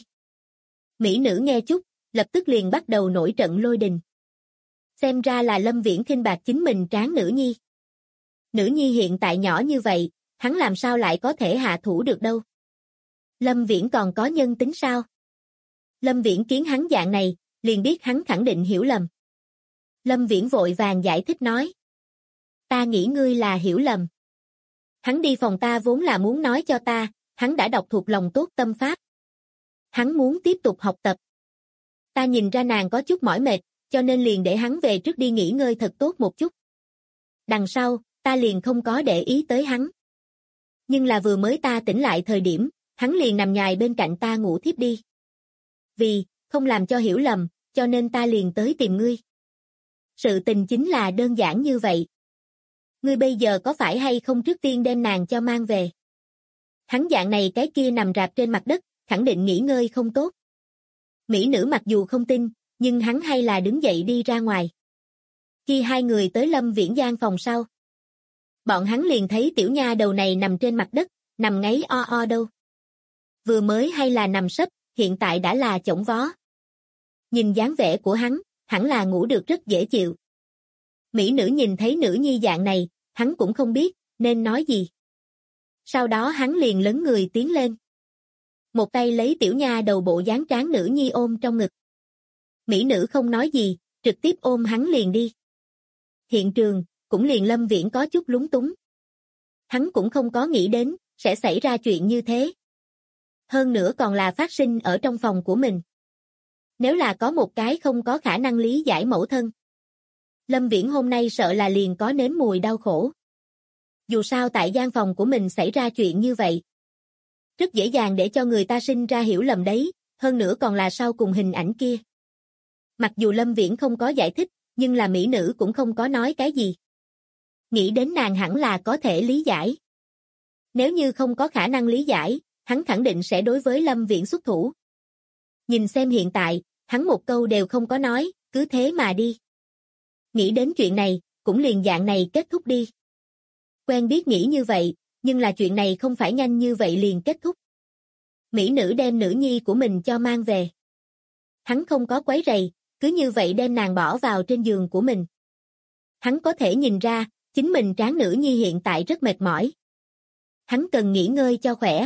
Mỹ nữ nghe chút, lập tức liền bắt đầu nổi trận lôi đình. Xem ra là Lâm Viễn khinh bạc chính mình tráng nữ nhi. Nữ nhi hiện tại nhỏ như vậy, hắn làm sao lại có thể hạ thủ được đâu? Lâm Viễn còn có nhân tính sao? Lâm Viễn kiến hắn dạng này, liền biết hắn khẳng định hiểu lầm. Lâm Viễn vội vàng giải thích nói. Ta nghĩ ngươi là hiểu lầm. Hắn đi phòng ta vốn là muốn nói cho ta, hắn đã đọc thuộc lòng tốt tâm pháp. Hắn muốn tiếp tục học tập. Ta nhìn ra nàng có chút mỏi mệt, cho nên liền để hắn về trước đi nghỉ ngơi thật tốt một chút. Đằng sau, ta liền không có để ý tới hắn. Nhưng là vừa mới ta tỉnh lại thời điểm, hắn liền nằm nhài bên cạnh ta ngủ thiếp đi. Vì, không làm cho hiểu lầm, cho nên ta liền tới tìm ngươi. Sự tình chính là đơn giản như vậy. Ngươi bây giờ có phải hay không trước tiên đem nàng cho mang về? Hắn dạng này cái kia nằm rạp trên mặt đất, khẳng định nghỉ ngơi không tốt. Mỹ nữ mặc dù không tin, nhưng hắn hay là đứng dậy đi ra ngoài. Khi hai người tới Lâm Viễn gian phòng sau, bọn hắn liền thấy tiểu nha đầu này nằm trên mặt đất, nằm ngáy o o đâu. Vừa mới hay là nằm sấp, hiện tại đã là chổng vó. Nhìn dáng vẻ của hắn, hẳn là ngủ được rất dễ chịu. Mỹ nữ nhìn thấy nữ nhi dạng này, hắn cũng không biết nên nói gì. Sau đó hắn liền lấn người tiến lên. Một tay lấy tiểu nha đầu bộ dáng tráng nữ nhi ôm trong ngực. Mỹ nữ không nói gì, trực tiếp ôm hắn liền đi. Hiện trường, cũng liền Lâm Viễn có chút lúng túng. Hắn cũng không có nghĩ đến, sẽ xảy ra chuyện như thế. Hơn nữa còn là phát sinh ở trong phòng của mình. Nếu là có một cái không có khả năng lý giải mẫu thân, Lâm Viễn hôm nay sợ là liền có nếm mùi đau khổ. Dù sao tại gian phòng của mình xảy ra chuyện như vậy, rất dễ dàng để cho người ta sinh ra hiểu lầm đấy, hơn nữa còn là sau cùng hình ảnh kia. Mặc dù Lâm Viễn không có giải thích, nhưng là mỹ nữ cũng không có nói cái gì. Nghĩ đến nàng hẳn là có thể lý giải. Nếu như không có khả năng lý giải, hắn khẳng định sẽ đối với Lâm Viễn xuất thủ. Nhìn xem hiện tại, hắn một câu đều không có nói, cứ thế mà đi. Nghĩ đến chuyện này, cũng liền dạng này kết thúc đi. Quen biết nghĩ như vậy, nhưng là chuyện này không phải nhanh như vậy liền kết thúc. Mỹ nữ đem nữ nhi của mình cho mang về. Hắn không có quấy rầy, cứ như vậy đem nàng bỏ vào trên giường của mình. Hắn có thể nhìn ra, chính mình tráng nữ nhi hiện tại rất mệt mỏi. Hắn cần nghỉ ngơi cho khỏe.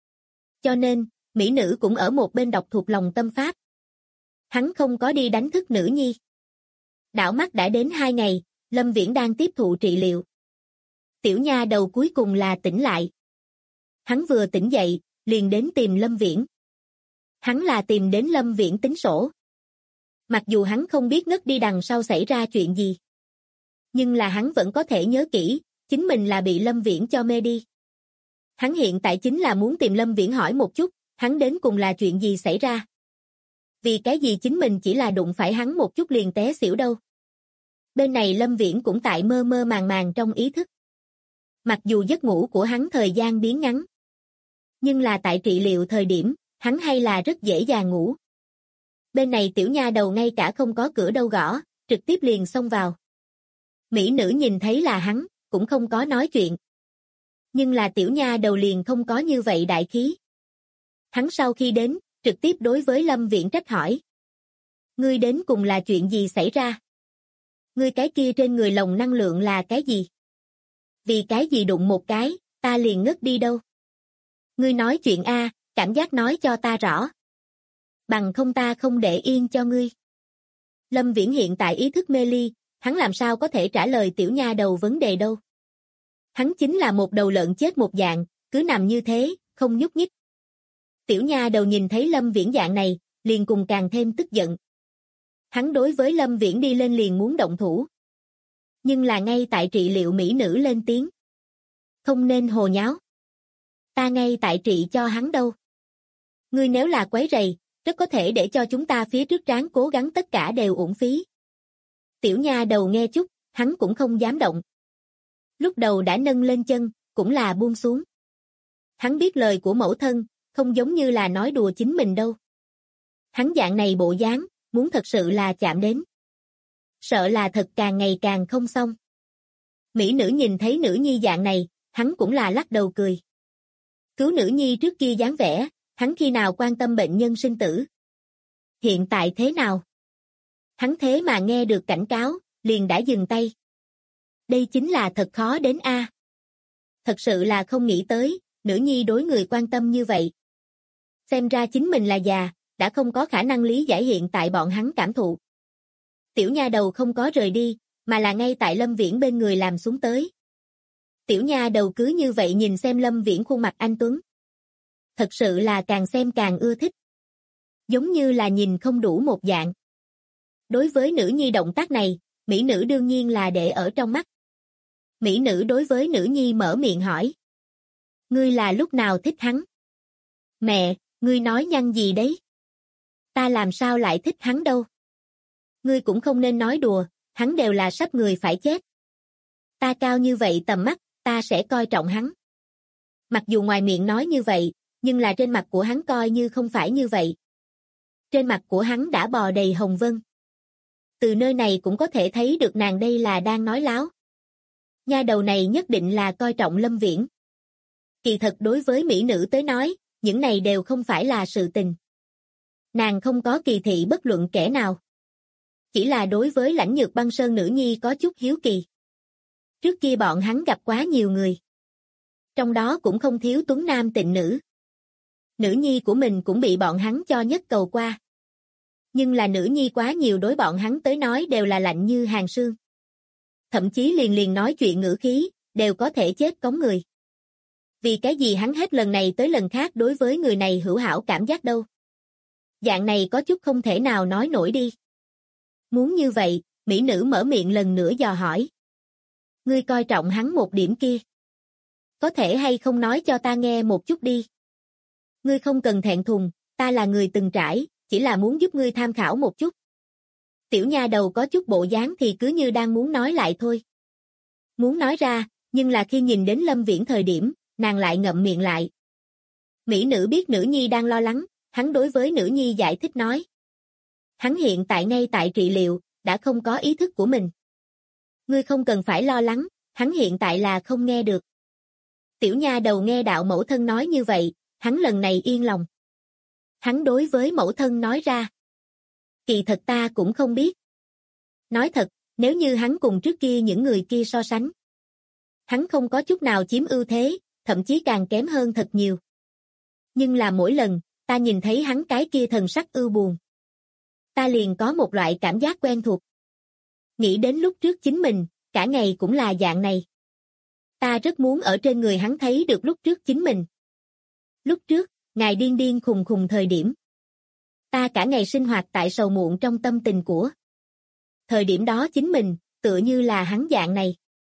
Cho nên, mỹ nữ cũng ở một bên đọc thuộc lòng tâm pháp. Hắn không có đi đánh thức nữ nhi. Đảo mắt đã đến 2 ngày, Lâm Viễn đang tiếp thụ trị liệu. Tiểu nha đầu cuối cùng là tỉnh lại. Hắn vừa tỉnh dậy, liền đến tìm Lâm Viễn. Hắn là tìm đến Lâm Viễn tính sổ. Mặc dù hắn không biết ngất đi đằng sau xảy ra chuyện gì. Nhưng là hắn vẫn có thể nhớ kỹ, chính mình là bị Lâm Viễn cho mê đi. Hắn hiện tại chính là muốn tìm Lâm Viễn hỏi một chút, hắn đến cùng là chuyện gì xảy ra. Vì cái gì chính mình chỉ là đụng phải hắn một chút liền té xỉu đâu. Bên này Lâm Viễn cũng tại mơ mơ màng màng trong ý thức. Mặc dù giấc ngủ của hắn thời gian biến ngắn. Nhưng là tại trị liệu thời điểm, hắn hay là rất dễ dàng ngủ. Bên này tiểu nha đầu ngay cả không có cửa đâu gõ, trực tiếp liền xông vào. Mỹ nữ nhìn thấy là hắn, cũng không có nói chuyện. Nhưng là tiểu nha đầu liền không có như vậy đại khí. Hắn sau khi đến, trực tiếp đối với Lâm Viễn trách hỏi. Ngươi đến cùng là chuyện gì xảy ra? Ngươi cái kia trên người lồng năng lượng là cái gì? Vì cái gì đụng một cái, ta liền ngất đi đâu? Ngươi nói chuyện a, cảm giác nói cho ta rõ. Bằng không ta không để yên cho ngươi. Lâm Viễn hiện tại ý thức mê ly, hắn làm sao có thể trả lời tiểu nha đầu vấn đề đâu. Hắn chính là một đầu lợn chết một dạng, cứ nằm như thế, không nhúc nhích. Tiểu nha đầu nhìn thấy Lâm Viễn dạng này, liền cùng càng thêm tức giận. Hắn đối với Lâm Viễn đi lên liền muốn động thủ. Nhưng là ngay tại trị liệu mỹ nữ lên tiếng. Không nên hồ nháo. Ta ngay tại trị cho hắn đâu. Ngươi nếu là quấy rầy, rất có thể để cho chúng ta phía trước trán cố gắng tất cả đều uổng phí. Tiểu nha đầu nghe chút, hắn cũng không dám động. Lúc đầu đã nâng lên chân, cũng là buông xuống. Hắn biết lời của mẫu thân, không giống như là nói đùa chính mình đâu. Hắn dạng này bộ dáng, muốn thật sự là chạm đến. Sợ là thật càng ngày càng không xong. Mỹ nữ nhìn thấy nữ nhi dạng này, hắn cũng là lắc đầu cười. Cứu nữ nhi trước kia dáng vẻ, hắn khi nào quan tâm bệnh nhân sinh tử. Hiện tại thế nào? Hắn thế mà nghe được cảnh cáo, liền đã dừng tay. Đây chính là thật khó đến a. Thật sự là không nghĩ tới, nữ nhi đối người quan tâm như vậy. Xem ra chính mình là già, đã không có khả năng lý giải hiện tại bọn hắn cảm thụ. Tiểu nha đầu không có rời đi, mà là ngay tại Lâm Viễn bên người làm xuống tới. Tiểu nha đầu cứ như vậy nhìn xem Lâm Viễn khuôn mặt anh tuấn. Thật sự là càng xem càng ưa thích. Giống như là nhìn không đủ một dạng. Đối với nữ nhi động tác này, mỹ nữ đương nhiên là để ở trong mắt. Mỹ nữ đối với nữ nhi mở miệng hỏi. Ngươi là lúc nào thích hắn? Mẹ, ngươi nói nhăng gì đấy? Ta làm sao lại thích hắn đâu? Ngươi cũng không nên nói đùa, hắn đều là sắp người phải chết. Ta cao như vậy tầm mắt, ta sẽ coi trọng hắn. Mặc dù ngoài miệng nói như vậy, nhưng là trên mặt của hắn coi như không phải như vậy. Trên mặt của hắn đã bò đầy hồng vân. Từ nơi này cũng có thể thấy được nàng đây là đang nói láo. Nha đầu này nhất định là coi trọng Lâm Viễn. Kỳ thật đối với mỹ nữ tới nói, những này đều không phải là sự tình. Nàng không có kỳ thị bất luận kẻ nào. Chỉ là đối với Lãnh Nhược Băng Sơn nữ nhi có chút hiếu kỳ. Trước kia bọn hắn gặp quá nhiều người. Trong đó cũng không thiếu tuấn nam tịnh nữ. Nữ nhi của mình cũng bị bọn hắn cho nhất cầu qua. Nhưng là nữ nhi quá nhiều đối bọn hắn tới nói đều là lạnh như hàng sương. Thậm chí liền nói chuyện ngữ khí, đều có thể chết cống người. Vì cái gì hắn hết lần này tới lần khác đối với người này hữu hảo cảm giác đâu. Dạng này có chút không thể nào nói nổi đi. Muốn như vậy, mỹ nữ mở miệng lần nữa dò hỏi. Ngươi coi trọng hắn một điểm kia. Có thể hay không nói cho ta nghe một chút đi. Ngươi không cần thẹn thùng, ta là người từng trải, chỉ là muốn giúp ngươi tham khảo một chút. Tiểu nha đầu có chút bộ dáng thì cứ như đang muốn nói lại thôi. Muốn nói ra, nhưng là khi nhìn đến Lâm Viễn thời điểm, nàng lại ngậm miệng lại. Mỹ nữ biết nữ nhi đang lo lắng, hắn đối với nữ nhi giải thích nói. Hắn hiện tại ngay tại trị liệu, đã không có ý thức của mình. Ngươi không cần phải lo lắng, hắn hiện tại là không nghe được. Tiểu nha đầu nghe đạo mẫu thân nói như vậy, hắn lần này yên lòng. Hắn đối với mẫu thân nói ra. Kỳ thật ta cũng không biết. Nói thật, nếu như hắn cùng trước kia những người kia so sánh. Hắn không có chút nào chiếm ưu thế, thậm chí càng kém hơn thật nhiều. Nhưng là mỗi lần, ta nhìn thấy hắn cái kia thần sắc ưu buồn. Ta liền có một loại cảm giác quen thuộc. Nghĩ đến lúc trước chính mình, cả ngày cũng là dạng này. Ta rất muốn ở trên người hắn thấy được lúc trước chính mình. Lúc trước, ngài điên điên khùng khùng thời điểm. Ta cả ngày sinh hoạt tại sầu muộn trong tâm tình của. Thời điểm đó chính mình, tựa như là hắn dạng này.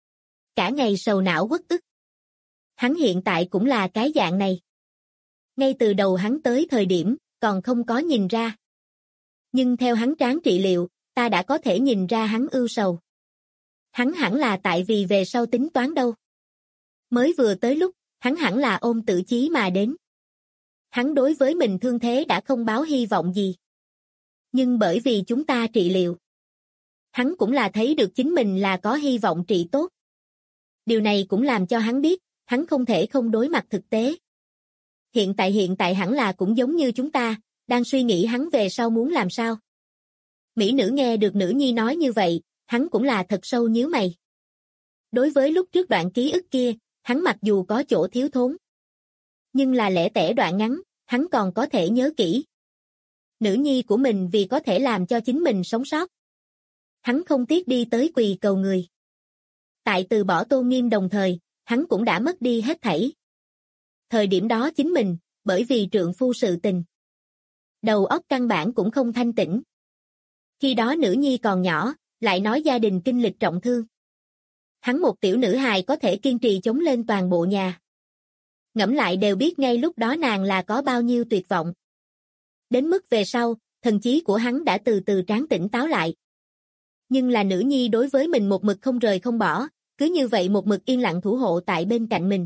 Cả ngày sầu não uất ức. Hắn hiện tại cũng là cái dạng này. Ngay từ đầu hắn tới thời điểm, còn không có nhìn ra. Nhưng theo hắn tráng trị liệu, ta đã có thể nhìn ra hắn ưu sầu. Hắn hẳn là tại vì về sau tính toán đâu. Mới vừa tới lúc, hắn hẳn là ôm tự chí mà đến. Hắn đối với mình thương thế đã không báo hy vọng gì. Nhưng bởi vì chúng ta trị liệu, hắn cũng là thấy được chính mình là có hy vọng trị tốt. Điều này cũng làm cho hắn biết, hắn không thể không đối mặt thực tế. Hiện tại hẳn là cũng giống như chúng ta, đang suy nghĩ hắn về sau muốn làm sao. Mỹ nữ nghe được nữ nhi nói như vậy, hắn cũng là thật sâu nhíu mày. Đối với lúc trước đoạn ký ức kia, hắn mặc dù có chỗ thiếu thốn. Nhưng là lẻ tẻ đoạn ngắn, hắn còn có thể nhớ kỹ. Nữ nhi của mình vì có thể làm cho chính mình sống sót. Hắn không tiếc đi tới quỳ cầu người. Tại từ bỏ tôn nghiêm đồng thời, hắn cũng đã mất đi hết thảy. Thời điểm đó chính mình, bởi vì trượng phu sự tình. Đầu óc căn bản cũng không thanh tĩnh. Khi đó nữ nhi còn nhỏ, lại nói gia đình kinh lịch trọng thương. Hắn một tiểu nữ hài có thể kiên trì chống lên toàn bộ nhà. Ngẫm lại đều biết ngay lúc đó nàng là có bao nhiêu tuyệt vọng. Đến mức về sau, thần trí của hắn đã từ từ tráng tỉnh táo lại. Nhưng là nữ nhi đối với mình một mực không rời không bỏ, cứ như vậy một mực yên lặng thủ hộ tại bên cạnh mình.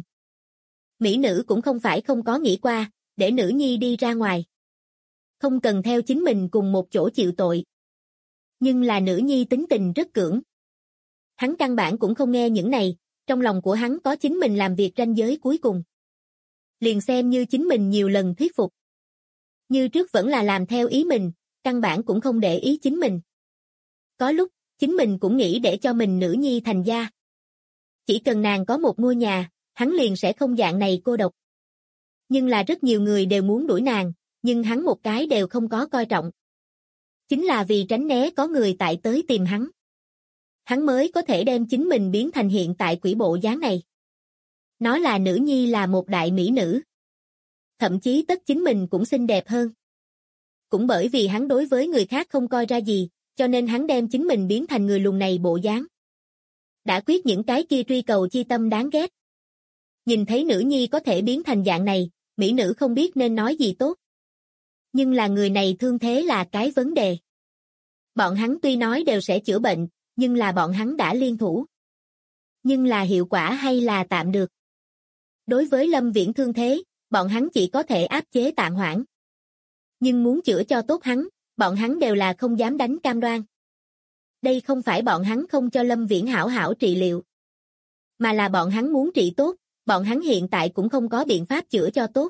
Mỹ nữ cũng không phải không có nghĩ qua, để nữ nhi đi ra ngoài. Không cần theo chính mình cùng một chỗ chịu tội. Nhưng là nữ nhi tính tình rất cưỡng. Hắn căn bản cũng không nghe những này, trong lòng của hắn có chính mình làm việc ranh giới cuối cùng. Liền xem như chính mình nhiều lần thuyết phục. Như trước vẫn là làm theo ý mình, căn bản cũng không để ý chính mình. Có lúc, chính mình cũng nghĩ để cho mình nữ nhi thành gia. Chỉ cần nàng có một ngôi nhà, hắn liền sẽ không dạng này cô độc. Nhưng là rất nhiều người đều muốn đuổi nàng, nhưng hắn một cái đều không có coi trọng. Chính là vì tránh né có người tại tới tìm hắn. Hắn mới có thể đem chính mình biến thành hiện tại quỷ bộ dáng này. Nói là nữ nhi là một đại mỹ nữ. Thậm chí tất chính mình cũng xinh đẹp hơn. Cũng bởi vì hắn đối với người khác không coi ra gì, cho nên hắn đem chính mình biến thành người lùn này bộ dáng. Đã quyết những cái kia truy cầu chi tâm đáng ghét. Nhìn thấy nữ nhi có thể biến thành dạng này, mỹ nữ không biết nên nói gì tốt. Nhưng là người này thương thế là cái vấn đề. Bọn hắn tuy nói đều sẽ chữa bệnh, nhưng là bọn hắn đã liên thủ. Nhưng là hiệu quả hay là tạm được. Đối với Lâm Viễn thương thế, bọn hắn chỉ có thể áp chế tạm hoãn. Nhưng muốn chữa cho tốt hắn, bọn hắn đều là không dám đánh cam đoan. Đây không phải bọn hắn không cho Lâm Viễn hảo hảo trị liệu, mà là bọn hắn muốn trị tốt, bọn hắn hiện tại cũng không có biện pháp chữa cho tốt.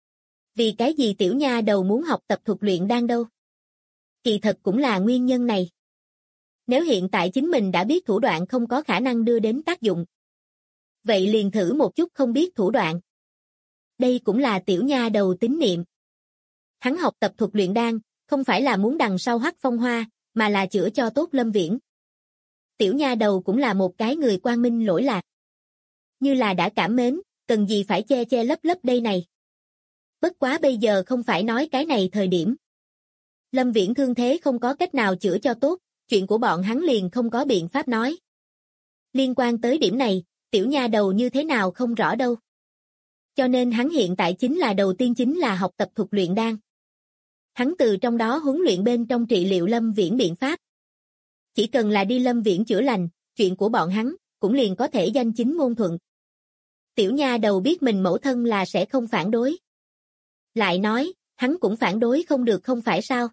Vì cái gì tiểu nha đầu muốn học tập thuật luyện đan đâu? Kỳ thật cũng là nguyên nhân này. Nếu hiện tại chính mình đã biết thủ đoạn không có khả năng đưa đến tác dụng, vậy liền thử một chút không biết thủ đoạn. Đây cũng là tiểu nha đầu tín niệm. Hắn học tập thuật luyện đan, không phải là muốn đằng sau Hoắc Phong Hoa, mà là chữa cho tốt Lâm Viễn. Tiểu nha đầu cũng là một cái người quang minh lỗi lạc. Như là đã cảm mến, cần gì phải che che lấp lấp đây này. Bất quá bây giờ không phải nói cái này thời điểm. Lâm Viễn thương thế không có cách nào chữa cho tốt, chuyện của bọn hắn liền không có biện pháp nói. Liên quan tới điểm này, tiểu nha đầu như thế nào không rõ đâu. Cho nên hắn hiện tại đầu tiên chính là học tập thuật luyện đan. Hắn từ trong đó huấn luyện bên trong trị liệu Lâm Viễn biện pháp. Chỉ cần là đi Lâm Viễn chữa lành, chuyện của bọn hắn cũng liền có thể danh chính ngôn thuận. Tiểu nha đầu biết mình mẫu thân là sẽ không phản đối. Lại nói, hắn cũng phản đối không được không phải sao?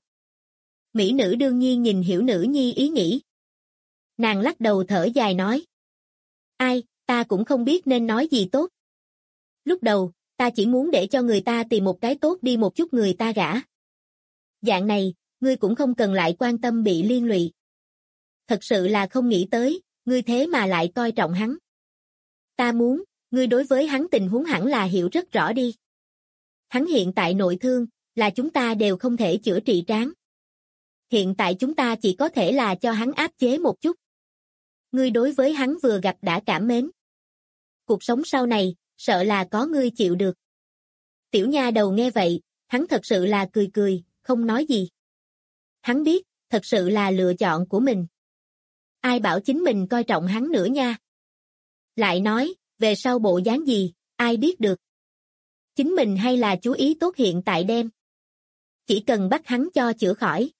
Mỹ nữ đương nhiên nhìn hiểu nữ nhi ý nghĩ. Nàng lắc đầu thở dài nói. Ai, ta cũng không biết nên nói gì tốt. Lúc đầu, ta chỉ muốn để cho người ta tìm một cái tốt đi một chút người ta gả. Dạng này, ngươi cũng không cần lại quan tâm bị liên lụy. Thật sự là không nghĩ tới, ngươi thế mà lại coi trọng hắn. Ta muốn, ngươi đối với hắn tình huống hẳn là hiểu rất rõ đi. Hắn hiện tại nội thương, là chúng ta đều không thể chữa trị tráng. Hiện tại chúng ta chỉ có thể là cho hắn áp chế một chút. Ngươi đối với hắn vừa gặp đã cảm mến. Cuộc sống sau này, sợ là có ngươi chịu được. Tiểu nha đầu nghe vậy, hắn thật sự là cười cười, không nói gì. Hắn biết, thật sự là lựa chọn của mình. Ai bảo chính mình coi trọng hắn nữa nha. Lại nói, về sau bộ dáng gì, ai biết được. Chính mình hay là chú ý tốt hiện tại đem. Chỉ cần bắt hắn cho chữa khỏi.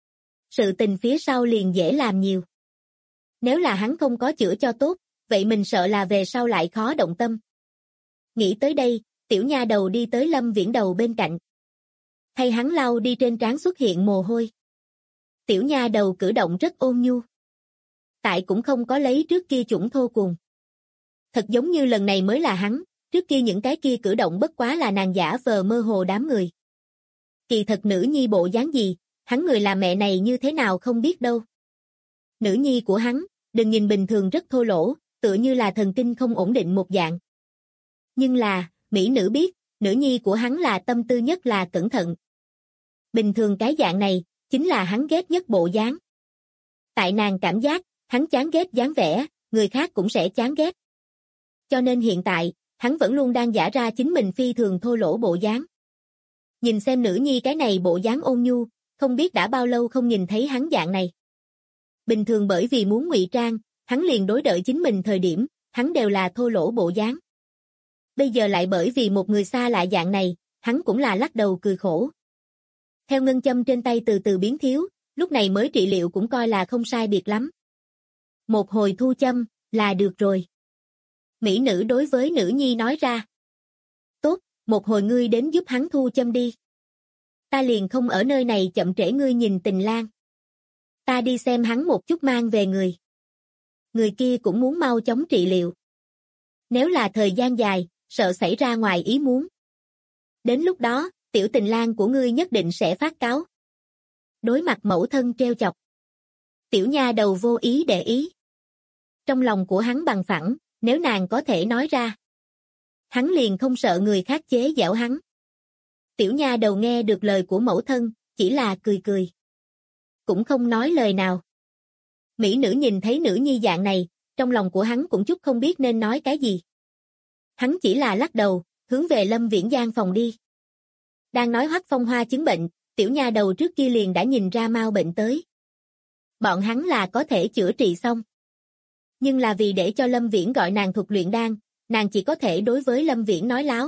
Sự tình phía sau liền dễ làm nhiều. Nếu là hắn không có chữa cho tốt, vậy mình sợ là về sau lại khó động tâm. Nghĩ tới đây, tiểu nha đầu đi tới Lâm Viễn đầu bên cạnh. Thay hắn lau đi trên trán xuất hiện mồ hôi. Tiểu nha đầu cử động rất ôn nhu. Tại cũng không có lấy trước kia chủng thô cuồng. Thật giống như lần này mới là hắn, trước kia những cái kia cử động bất quá là nàng giả vờ mơ hồ đám người. Kỳ thật nữ nhi bộ dáng gì, hắn người làm mẹ này như thế nào không biết đâu. Nữ nhi của hắn, đừng nhìn bình thường rất thô lỗ, tựa như là thần kinh không ổn định một dạng. Nhưng là, mỹ nữ biết, nữ nhi của hắn là tâm tư nhất là cẩn thận. Bình thường cái dạng này, chính là hắn ghét nhất bộ dáng. Tại nàng cảm giác, hắn chán ghét dáng vẻ, người khác cũng sẽ chán ghét. Cho nên hiện tại, hắn vẫn luôn đang giả ra chính mình phi thường thô lỗ bộ dáng. Nhìn xem nữ nhi cái này bộ dáng ôn nhu, không biết đã bao lâu không nhìn thấy hắn dạng này. Bình thường bởi vì muốn ngụy trang, hắn liền đối đợi chính mình thời điểm, hắn đều là thô lỗ bộ dáng. Bây giờ lại bởi vì một người xa lạ dạng này, hắn cũng là lắc đầu cười khổ. Theo ngân châm trên tay từ từ biến thiếu, lúc này mới trị liệu cũng coi là không sai biệt lắm. Một hồi thu châm, là được rồi. Mỹ nữ đối với nữ nhi nói ra. Tốt, một hồi ngươi đến giúp hắn thu châm đi. Ta liền không ở nơi này chậm trễ ngươi nhìn Tình Lang. Ta đi xem hắn một chút mang về người. Người kia cũng muốn mau chóng trị liệu. Nếu là thời gian dài, sợ xảy ra ngoài ý muốn. Đến lúc đó, tiểu Tình Lang của ngươi nhất định sẽ phát cáu. Đối mặt mẫu thân treo chọc. Tiểu nha đầu vô ý để ý. Trong lòng của hắn bằng phẳng, nếu nàng có thể nói ra. Hắn liền không sợ người khác chế giễu hắn. Tiểu nha đầu nghe được lời của mẫu thân, chỉ là cười cười. Cũng không nói lời nào. Mỹ nữ nhìn thấy nữ nhi dạng này, trong lòng của hắn cũng chút không biết nên nói cái gì. Hắn chỉ là lắc đầu, hướng về Lâm Viễn gian phòng đi. Đang nói Hoắc Phong Hoa chứng bệnh, tiểu nha đầu trước kia liền đã nhìn ra mau bệnh tới. Bọn hắn là có thể chữa trị xong. Nhưng là vì để cho Lâm Viễn gọi nàng thuật luyện đan, nàng chỉ có thể đối với Lâm Viễn nói láo.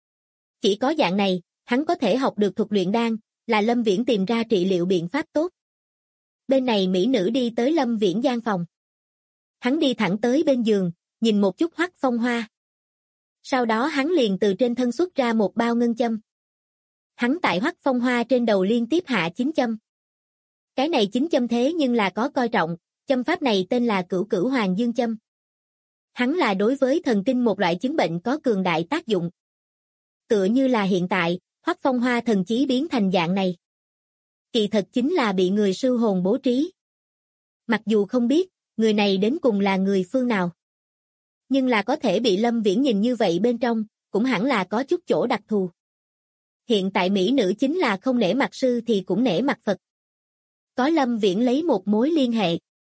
Chỉ có dạng này, hắn có thể học được thuật luyện đan, là Lâm Viễn tìm ra trị liệu biện pháp tốt. Bên này mỹ nữ đi tới Lâm Viễn gian phòng. Hắn đi thẳng tới bên giường, nhìn một chút Hoắc Phong Hoa. Sau đó hắn liền từ trên thân xuất ra một bao ngân châm. Hắn tại Hoắc Phong Hoa trên đầu liên tiếp hạ 9 châm. Cái này 9 châm thế nhưng là có coi trọng, châm pháp này tên là Cửu Cửu Hoàng Dương châm. Hắn là đối với thần kinh một loại chứng bệnh có cường đại tác dụng. Tựa như là hiện tại, Hoắc Phong Hoa thần chí biến thành dạng này. Kỳ thật chính là bị người sư hồn bố trí. Mặc dù không biết, người này đến cùng là người phương nào. Nhưng là có thể bị Lâm Viễn nhìn như vậy bên trong, cũng hẳn là có chút chỗ đặc thù. Hiện tại mỹ nữ chính là không nể mặt sư thì cũng nể mặt Phật. Có Lâm Viễn lấy một mối liên hệ.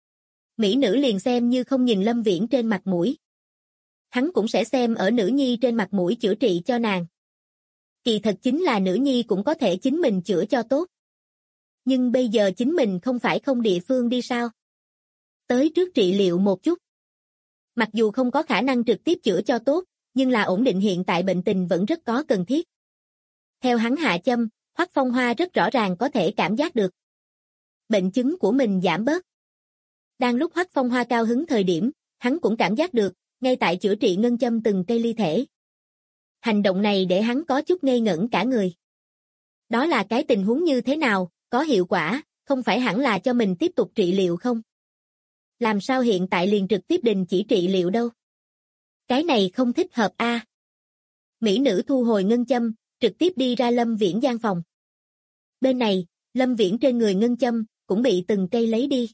Mỹ nữ liền xem như không nhìn Lâm Viễn trên mặt mũi. Hắn cũng sẽ xem ở nữ nhi trên mặt mũi chữa trị cho nàng. Kỳ thật chính là nữ nhi cũng có thể chính mình chữa cho tốt. Nhưng bây giờ chính mình không phải không địa phương đi sao? Tới trước trị liệu một chút. Mặc dù không có khả năng trực tiếp chữa cho tốt, nhưng là ổn định hiện tại bệnh tình vẫn rất có cần thiết. Theo hắn hạ châm, Hoắc Phong Hoa rất rõ ràng có thể cảm giác được. Bệnh chứng của mình giảm bớt. Đang lúc Hoắc Phong Hoa cao hứng thời điểm, hắn cũng cảm giác được, ngay tại chữa trị ngân châm từng cây ly thể. Hành động này để hắn có chút ngây ngẩn cả người. Đó là cái tình huống như thế nào, có hiệu quả, không phải hẳn là cho mình tiếp tục trị liệu không? Làm sao hiện tại liền trực tiếp đình chỉ trị liệu đâu? Cái này không thích hợp a. Mỹ nữ thu hồi ngân châm, trực tiếp đi ra Lâm Viễn gian phòng. Bên này, Lâm Viễn trên người ngân châm, cũng bị từng cây lấy đi.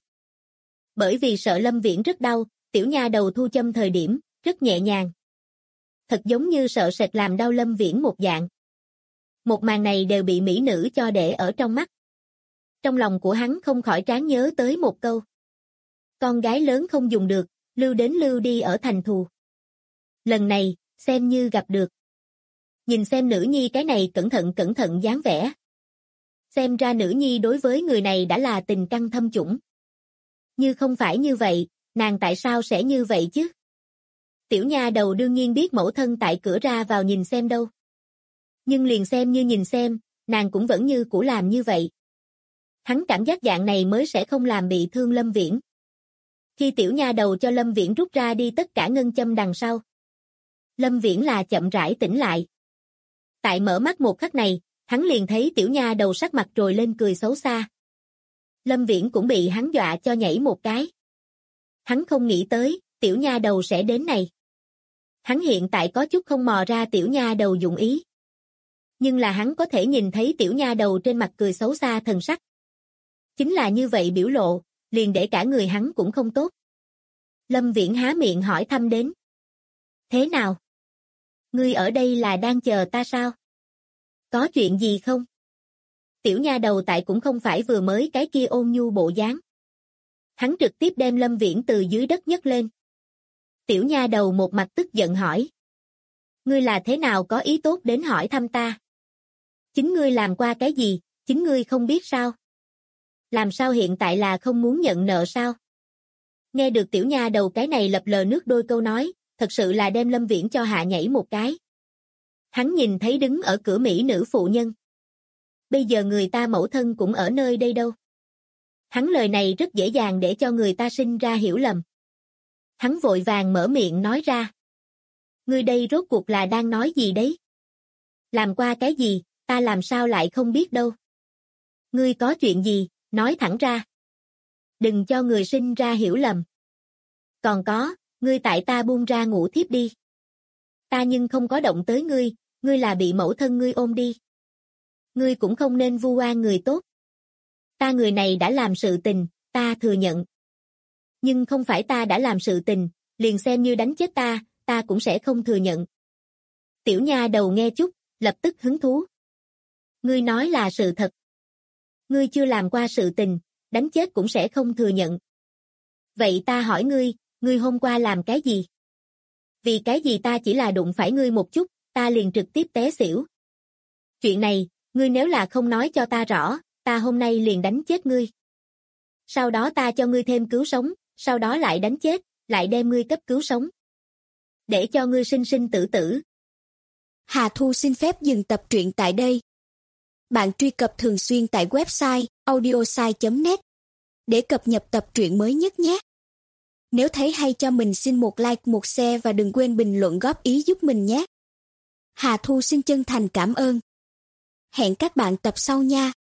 Bởi vì sợ Lâm Viễn rất đau, tiểu nha đầu thu châm thời điểm, rất nhẹ nhàng. Thật giống như sợ sệt làm đau Lâm Viễn một dạng. Một màn này đều bị mỹ nữ cho để ở trong mắt. Trong lòng của hắn không khỏi tráng nhớ tới một câu. Con gái lớn không dùng được, lưu đến lưu đi ở thành thù. Lần này, xem như gặp được. Nhìn xem nữ nhi cái này cẩn thận dáng vẻ. Xem ra nữ nhi đối với người này đã là tình căn thâm chủng. Như không phải như vậy, nàng tại sao sẽ như vậy chứ? Tiểu nha đầu đương nhiên biết mẫu thân tại cửa ra vào nhìn xem đâu. Nhưng liền xem như nhìn xem, nàng cũng vẫn như cũ làm như vậy. Hắn cảm giác dạng này mới sẽ không làm bị thương Lâm Viễn. Khi tiểu nha đầu cho Lâm Viễn rút ra đi tất cả ngân châm đằng sau. Lâm Viễn là chậm rãi tỉnh lại. Tại mở mắt một khắc này, hắn liền thấy tiểu nha đầu sắc mặt trồi lên cười xấu xa. Lâm Viễn cũng bị hắn dọa cho nhảy một cái. Hắn không nghĩ tới, tiểu nha đầu sẽ đến này. Hắn hiện tại có chút không mò ra tiểu nha đầu dụng ý. Nhưng là hắn có thể nhìn thấy tiểu nha đầu trên mặt cười xấu xa thần sắc. Chính là như vậy biểu lộ, liền để cả người hắn cũng không tốt. Lâm Viễn há miệng hỏi thăm đến. Thế nào? Ngươi ở đây là đang chờ ta sao? Có chuyện gì không? Tiểu nha đầu tại cũng không phải vừa mới cái kia ôn nhu bộ dáng. Hắn trực tiếp đem Lâm Viễn từ dưới đất nhấc lên. Tiểu nha đầu một mặt tức giận hỏi. Ngươi là thế nào có ý tốt đến hỏi thăm ta? Chính ngươi làm qua cái gì, chính ngươi không biết sao? Làm sao hiện tại là không muốn nhận nợ sao? Nghe được tiểu nha đầu cái này lập lờ nước đôi câu nói, thật sự là đem Lâm Viễn cho hạ nhảy một cái. Hắn nhìn thấy đứng ở cửa mỹ nữ phụ nhân. Bây giờ người ta mẫu thân cũng ở nơi đây đâu. Hắn lời này rất dễ dàng để cho người ta sinh ra hiểu lầm. Hắn vội vàng mở miệng nói ra. Ngươi đây rốt cuộc là đang nói gì đấy? Làm qua cái gì, ta làm sao lại không biết đâu. Ngươi có chuyện gì, nói thẳng ra. Đừng cho người sinh ra hiểu lầm. Còn có, ngươi tại ta buông ra ngủ thiếp đi. Ta nhưng không có động tới ngươi, ngươi là bị mẫu thân ngươi ôm đi. Ngươi cũng không nên vu oan người tốt. Ta người này đã làm sự tình, ta thừa nhận. Nhưng không phải ta đã làm sự tình, liền xem như đánh chết ta cũng sẽ không thừa nhận. Tiểu nha đầu nghe chút, lập tức hứng thú. Ngươi nói là sự thật. Ngươi chưa làm qua sự tình, đánh chết cũng sẽ không thừa nhận. Vậy ta hỏi ngươi hôm qua làm cái gì? Vì cái gì ta chỉ là đụng phải ngươi một chút, ta liền trực tiếp té xỉu. Chuyện này, ngươi nếu là không nói cho ta rõ, ta hôm nay liền đánh chết ngươi. Sau đó ta cho ngươi thêm cứu sống, sau đó lại đánh chết, lại đem ngươi cấp cứu sống. Để cho ngươi sinh sinh tử tử. Hà Thu xin phép dừng tập truyện tại đây. Bạn truy cập thường xuyên tại website audiosai.net để cập nhật tập truyện mới nhất nhé. Nếu thấy hay cho mình xin một like, một share và đừng quên bình luận góp ý giúp mình nhé. Hà Thu xin chân thành cảm ơn. Hẹn các bạn tập sau nha.